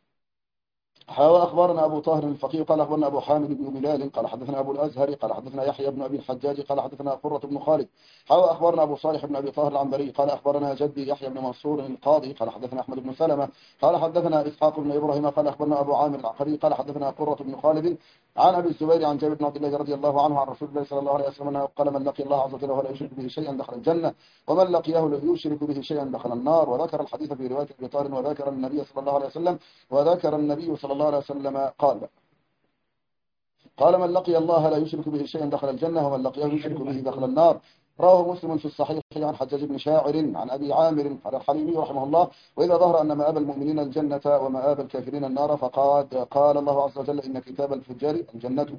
أخبرنا أبو طاهر الفقيه قال أخبرنا أبو حامد بن بلال قال حدثنا أبو الأزهر قال حدثنا يحيى بن أبي الحجاج قال حدثنا قرة بن خالد أخبرنا أبو صالح بن أبي طاهر العنبري قال أخبرنا جدي يحيى بن منصور القاضي قال حدثنا أحمد بن سلمة قال حدثنا إسحاق بن إبراهيم قال أخبرنا أبو عامر العقري قال حدثنا قرة بن خالد عن أبي الزبير عن جابر بن عبد الله رضي الله عنه عن رسول الله صلى الله عليه وسلم قال من لقي الله عز وجل ولا يشرك به شيئا دخل الجنة ومن لقيه لا يشرك به شيئا دخل النار. وذكر الحديث في رواية أبي طاهر وذكر النبي صلى الله عليه وسلم قال من لقي الله لا يشرك به شيئا دخل الجنة ومن لقيه يشرك به دخل النار. رواه مسلم في الصحيح عن حجاج بن شاعر عن أبي عامر على الحليمي رحمه الله وإذا ظهر أن مآب المؤمنين الجنة ومآب الكافرين النار فقد قال الله عز وجل إن كتاب الفجار الجنة.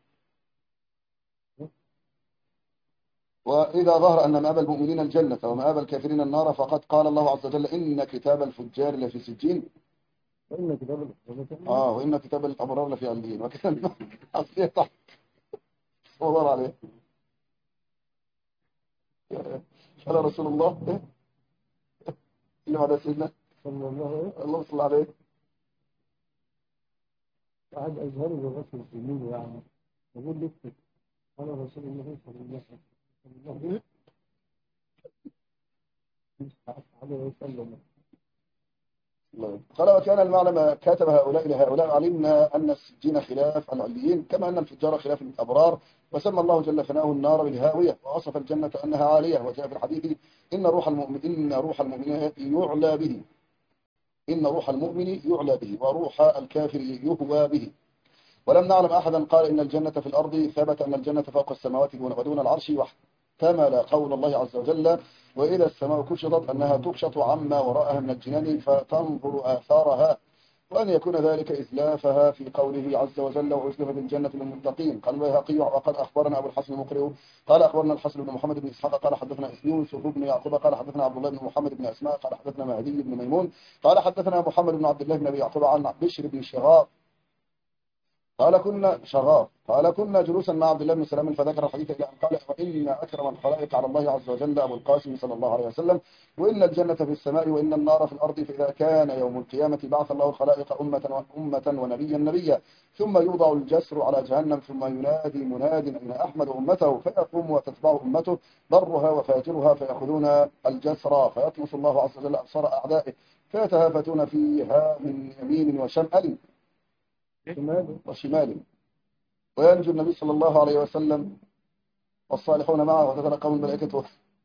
وإذا ظهر أن مآب المؤمنين الجنة ومآب الكافرين النار فقد قال الله عز وجل إن كتاب الفجار لفي سجين وإن كتاب الأبرار لفي عليين وكتاب العصية تحت وضر عليه قال رسول الله اللي على سيدنا الله صلى عليه قاعد أزهر بالرسول الجميل يعني يقول لك قال رسول الله صلى الله عليه وسلم قال وكان المعنى ما كاتب هؤلاء لهؤلاء علمنا أن السجين خلاف العليين كما أن الفجار خلاف الأبرار وسمى الله جل ثناؤه النار بالهاوية ووصف الجنة أنها عالية. وجاء في الحديث إن روح المؤمن يعلى به وروح الكافر يهوى به. ولم نعلم أحدا قال إن الجنة في الأرض. ثبت أن الجنة فوق السماوات ودون العرش واحتمل قول الله عز وجل وإذا السماء كشطت أنها تكشط عما وراءها من الجنان فتنظر آثارها وأن يكون ذلك إزلافها في قوله عز وجل وأزلفت الجنة للمتقين. قال البيهقي وقد أخبرنا أبو الحسن المقرئ قال أخبرنا الحسن بن محمد بن إسحاق قال حدثنا يوسف بن يعقوب قال حدثنا عبد الله بن محمد بن أسماء قال حدثنا مهدي بن ميمون قال حدثنا محمد بن عبد الله بن أبي يعقوب عن بشر بن شهاب قال كنا شغاف قال كنا جلوسا مع عبد الله بن سلام فذكر الحديث إلى أن قال وإن أكرم الخلائق على الله عز وجل أبو القاسم صلى الله عليه وسلم وإن الجنة في السماء وإن النار في الأرض فإذا كان يوم القيامة بعث الله الخلائق أمة ونبيا نبيا ثم يوضع الجسر على جهنم ثم ينادي مناد أن أحمد أمته فيقوم وتتبع أمته برها وفاجرها فيأخذون الجسر فيطمس الله عز وجل أبصار أعدائه فيتهافتون فيها من يمين وشمال وشمال وينجو النبي صلى الله عليه وسلم والصالحون معه وتتلقاهم الملائكة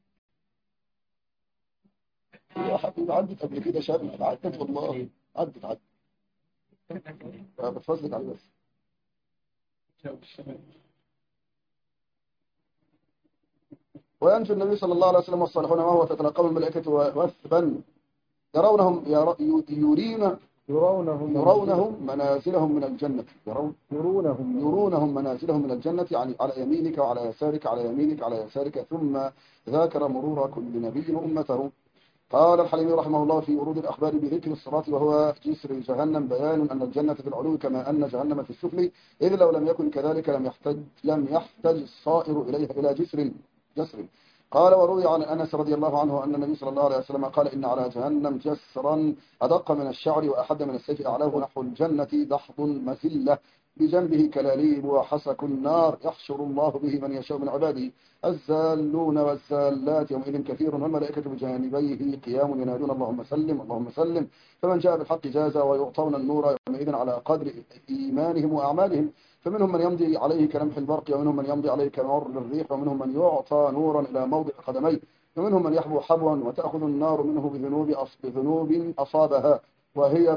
يا حبيبي عدت قبل كده شاب عدت والله عدت بتفضلك على بس وينجو النبي صلى الله عليه وسلم والصالحون معه وتتلقاهم الملائكة وثبا يرونهم منازلهم من الجنة يرونهم منازلهم من الجنة يعني على يمينك وعلى يسارك على يمينك على يسارك ثم ذاكر مرور كل نبي أمته. قال الحليمي رحمه الله في ورود الأخبار بذكر الصراط وهو جسر جهنم بيان أن الجنة في العلو كما أن جهنم في السفل إذ لو لم يكن كذلك لم يحتج الصائر إليها إلى جسر. قال وروي عن أنس رضي الله عنه أن النبي صلى الله عليه وسلم قال إن على جهنم جسرا أدق من الشعر وأحد من السيف أعلاه نحو الجنة دحض مزلة بجنبه كلاليب وحسك النار يحشر الله به من يشاء من عباده الزالون والزالات يومئذ كثير والملائكة بجانبيه قيام ينادون اللهم سلم اللهم سلم فمن جاء بالحق جاز ويعطون النور يومئذ على قدر إيمانهم وأعمالهم فمنهم من يمضي عليه كلمح البرق ومنهم من يمضي عليه كمر الريح ومنهم من يعطى نورا إلى موضع قدميه ومنهم من يحبو حبوا وتأخذ النار منه بذنوب أصابها وهي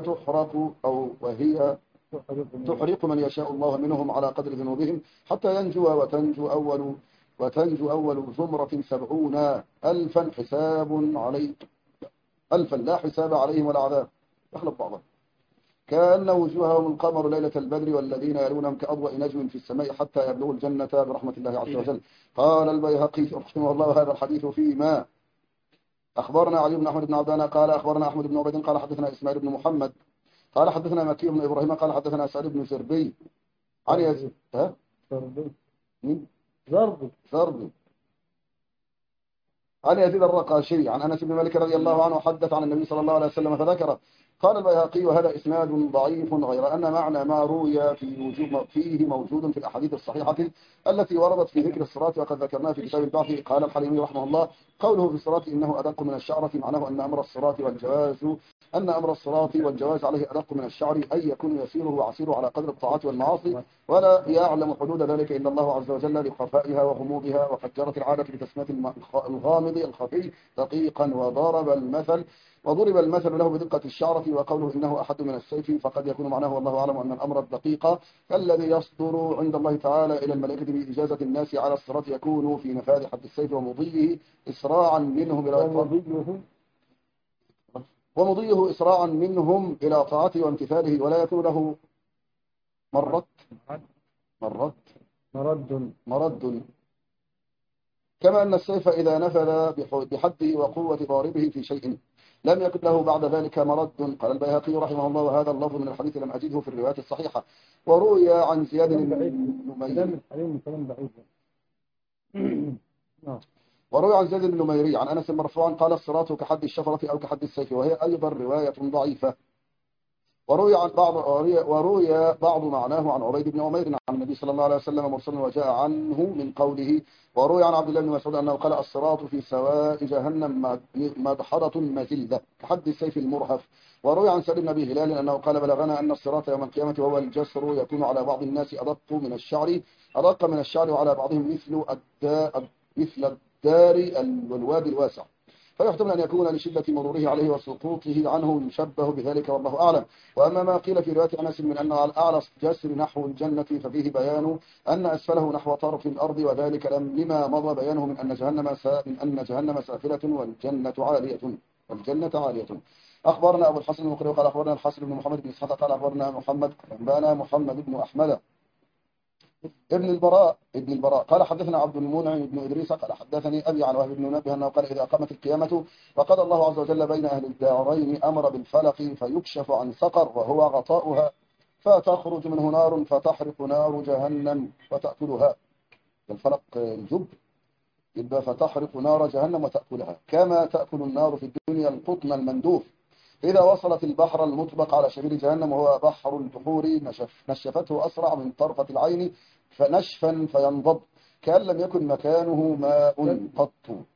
تحرق من يشاء الله منهم على قدر ذنوبهم حتى ينجو وتنجو أول زمرة 70,000 ألفا لا حساب عليهم ولا عذاب يخلق بعضهم كأن وجوههم القمر ليلة البدر والذين يلونهم كأضواء نجم في السماء حتى يبلغوا الجنة برحمة الله عز وجل. قال البيهقي رحمه الله هذا الحديث فيما أخبرنا علي بن أحمد بن عبدان قال أخبرنا أحمد بن عبيد قال حدثنا إسماعيل بن محمد قال حدثنا مكي بن إبراهيم قال حدثنا سعيد بن زربي عن يزيد زربي عن يزيد الرقاشي عن أنس بن مالك رضي الله عنه حدث عن النبي صلى الله عليه وسلم فذكر. قال البيهقي وهذا إسناد ضعيف غير أن معنى ما روي فيه موجود في الأحاديث الصحيحة التي وردت في ذكر الصراط وقد ذكرناه في كتاب البعث. قال الحليمي رحمه الله قوله في الصراط إنه أدق من الشعر معناه أن أمر الصراط والجواز عليه أدق من الشعر أي يكون يسيره وعسيره على قدر الطاعات والمعاصي ولا يعلم حدود ذلك إلا الله عز وجل لخفائها وغموضها وقد جرت العادة بتسمية الغامض الخفي دقيقا وضرب المثل له بدقة الشعرة وقوله إنه أحد من السيف فقد يكون معناه والله أعلم أن الأمر الدقيق الذي يصدر عند الله تعالى إلى الملائكة بإجازة الناس على الصراط يكون في نفاذ حد السيف ومضيه إسراعا منهم إلى طاعته وامتثاله ولا يكون له مرد كما أن السيف إذا نفذ بحده وقوة ضاربه في شيء لم يكن له بعد ذلك مرد. قال البيهقي رحمه الله وهذا اللفظ من الحديث لم أجده في الروايات الصحيحة. وروي عن زياد بن نميري عن أنس مرفوعا قال الصراط كحد الشفرة أو كحد السيف وهي أيضا رواية ضعيفة. وروي بعض معناه عن عبيد بن عمير عن النبي صلى الله عليه وسلم مرسلا وجاء عنه من قوله. وروي عن عبد الله بن مسعود أنه قال الصراط في سواء جهنم مدحضة مزلة كحد السيف المرهف. وروي عن سعيد بن أبي هلال أنه قال بلغنا أن الصراط يوم القيامة وهو الجسر يكون على بعض الناس أدق من الشعر وعلى بعضهم مثل الدار والوادي الواسع فيحتمل أن يكون لشدة مروره عليه وسقوطه عنه يشبه بذلك والله أعلم. وأما ما قيل في رواية أنس من أن على الأعلى جسر نحو الجنة ففيه بيان أن أسفله نحو طرف الأرض وذلك لما مضى بيانه من أن جهنم سافلة والجنة عالية. أخبرنا أبو الحسن المقري قال أخبرنا الحسن بن محمد بن إسحاق قال أخبرنا محمد بن أحمد ابن البراء قال حدثنا عبد المنعم بن إدريس قال حدثني أبي عن وهب بن منبه أنه قال إذا قامت القيامة وقضى الله عز وجل بين أهل الدارين أمر بالفلق فيكشف عن سقر وهو غطاؤها فتخرج منه نار فتحرق نار جهنم وتأكلها. الفلق الجب يبقى فتحرق نار جهنم وتأكلها كما تأكل النار في الدنيا القطن المندوف. إذا وصلت البحر المطبق على شبيل جهنم وهو بحر البحور نشفته أسرع من طرفة العين فنشفا فينضب كأن لم يكن مكانه ماء قط.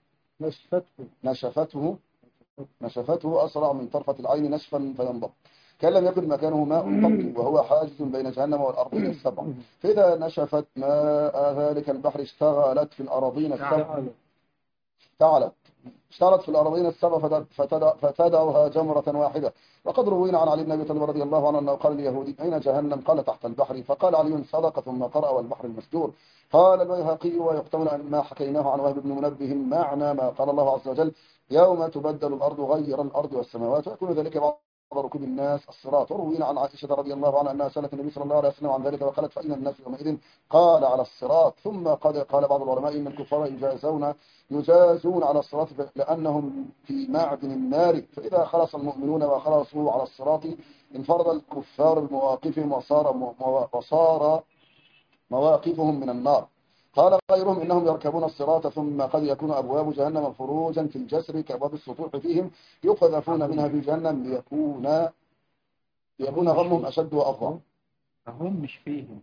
نشفته أسرع من طرفة العين نشفا فينضب كأن لم يكن مكانه ماء قط وهو حاجز بين جهنم والأرضين السبع. فإذا نشفت ماء ذلك البحر اشتغلت في الأراضين السبع اشتغلت في الأراضين السبع فتدعها جمرة واحدة. وقد روينا عن علي بن أبي طالب رضي الله عنه أنه قال اليهودي أين جهنم؟ قال تحت البحر. فقال علي صدق ثم قرأ والبحر المسجور. قال البيهقي ويحتمل أن ما حكيناه عن وهب بن منبه معنى ما قال الله عز وجل يوم تبدل الأرض غير الأرض والسماوات ويكون ذلك بعد ركوب الناس الصراط. وروينا عن عائشة رضي الله عنها أنها سألت النبي صلى الله عليه وسلم عن ذلك وقالت فإن الناس يومئذ قال على الصراط. ثم قال بعض العلماء إن الكفار يجازون على الصراط لأنهم في معدن النار. فإذا خلص المؤمنون وخلصوا على الصراط انفرد الكفار بمواقفهم وصار مواقفهم من النار. قال غيرهم إنهم يركبون الصراط ثم قد يكون أبواب جهنم فروجا في الجسر كأبواب السطوح فيهم يقذفون منها في جهنم ليكون غمهم أشد وأفضل. هم مش فيهم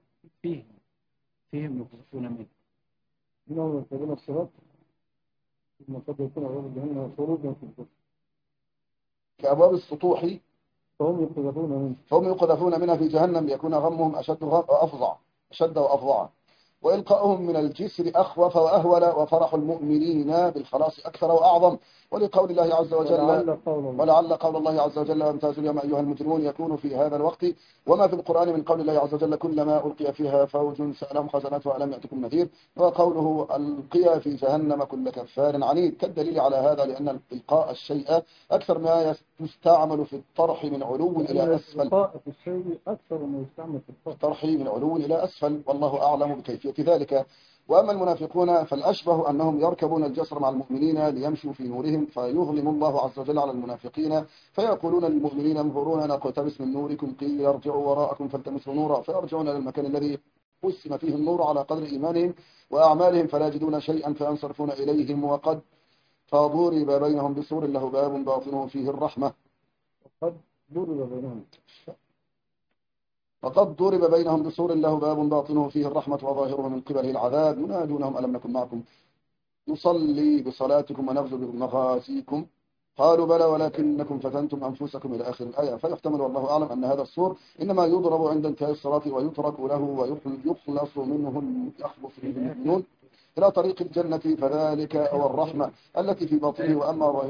يقذفون منه إنهم يركبون الصراط ثم قد يكون أبواب جهنم فروجا في الجسر كأبواب السطوح فهم يقذفون منها في جهنم ليكون غمهم أشد وأفظع وإلقاؤهم من الجسر أخوف وأهول وفرح المؤمنين بالخلاص أكثر وأعظم. ولقول الله عز وجل ولعل قول الله عز وجل وامتازوا اليوم أيها المجرمون يكون في هذا الوقت. وما في القرآن من قول الله عز وجل كلما ألقي فيها فوج سألهم خزنتها ألم يأتكم نذير. وقوله ألقي في جهنم كل كفار عنيد كالدليل على هذا لأن إلقاء الشيء أكثر ما يستعمل في الطرح من علو إلى أسفل. إلقاء الشيء أكثر ما يستعمل في الطرح من علو إلى أسفل والله أعلم بكيفية ذلك. وأما المنافقون فالأشبه أنهم يركبون الجسر مع المؤمنين ليمشوا في نورهم فيظلم الله عز وجل على المنافقين فيقولون للمؤمنين انظرونا نقتبس من نوركم قيل ارجعوا وراءكم فالتمسوا نورا فيرجعون إلى المكان الذي قسم فيه النور على قدر إيمانهم وأعمالهم فلا يجدون شيئا فينصرفون إليهم وقد فضرب بينهم بسور له باب باطنه فيه الرحمة. فقد ضرب بينهم بسور له باب باطنه فيه الرحمة وظاهره من قبله العذاب ينادونهم ألم نكن معكم نصلي بصلاتكم ونغزو بمغازيكم قالوا بلى ولكنكم فتنتم أنفسكم إلى آخر الآية. فيحتمل والله أعلم أن هذا السور إنما يضرب عند انتهاء الصلاة ويترك له ويخلص منه يخلص منه المؤمنون إلى طريق الجنة فذلك أو الرحمة التي في باطنه.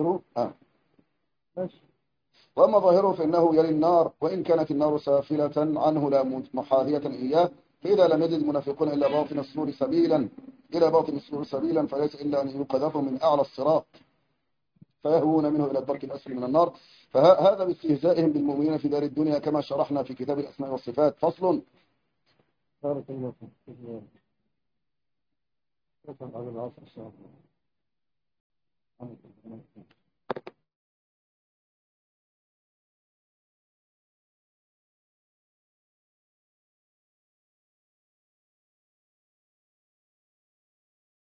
وأما ظاهره فإنه يلي النار وإن كانت النار سافلة عنه لا محاذية إياه. فإذا لم يجد المنافقون إلى باطن السور سبيلا فليس إلا أن يقذفوا من أعلى الصراط فيهوون منه إلى الدرك الأسفل من النار. فهذا باستهزائهم بالمؤمنين في دار الدنيا كما شرحنا في كتاب الأسماء والصفات. فصل. بارك الله فيك.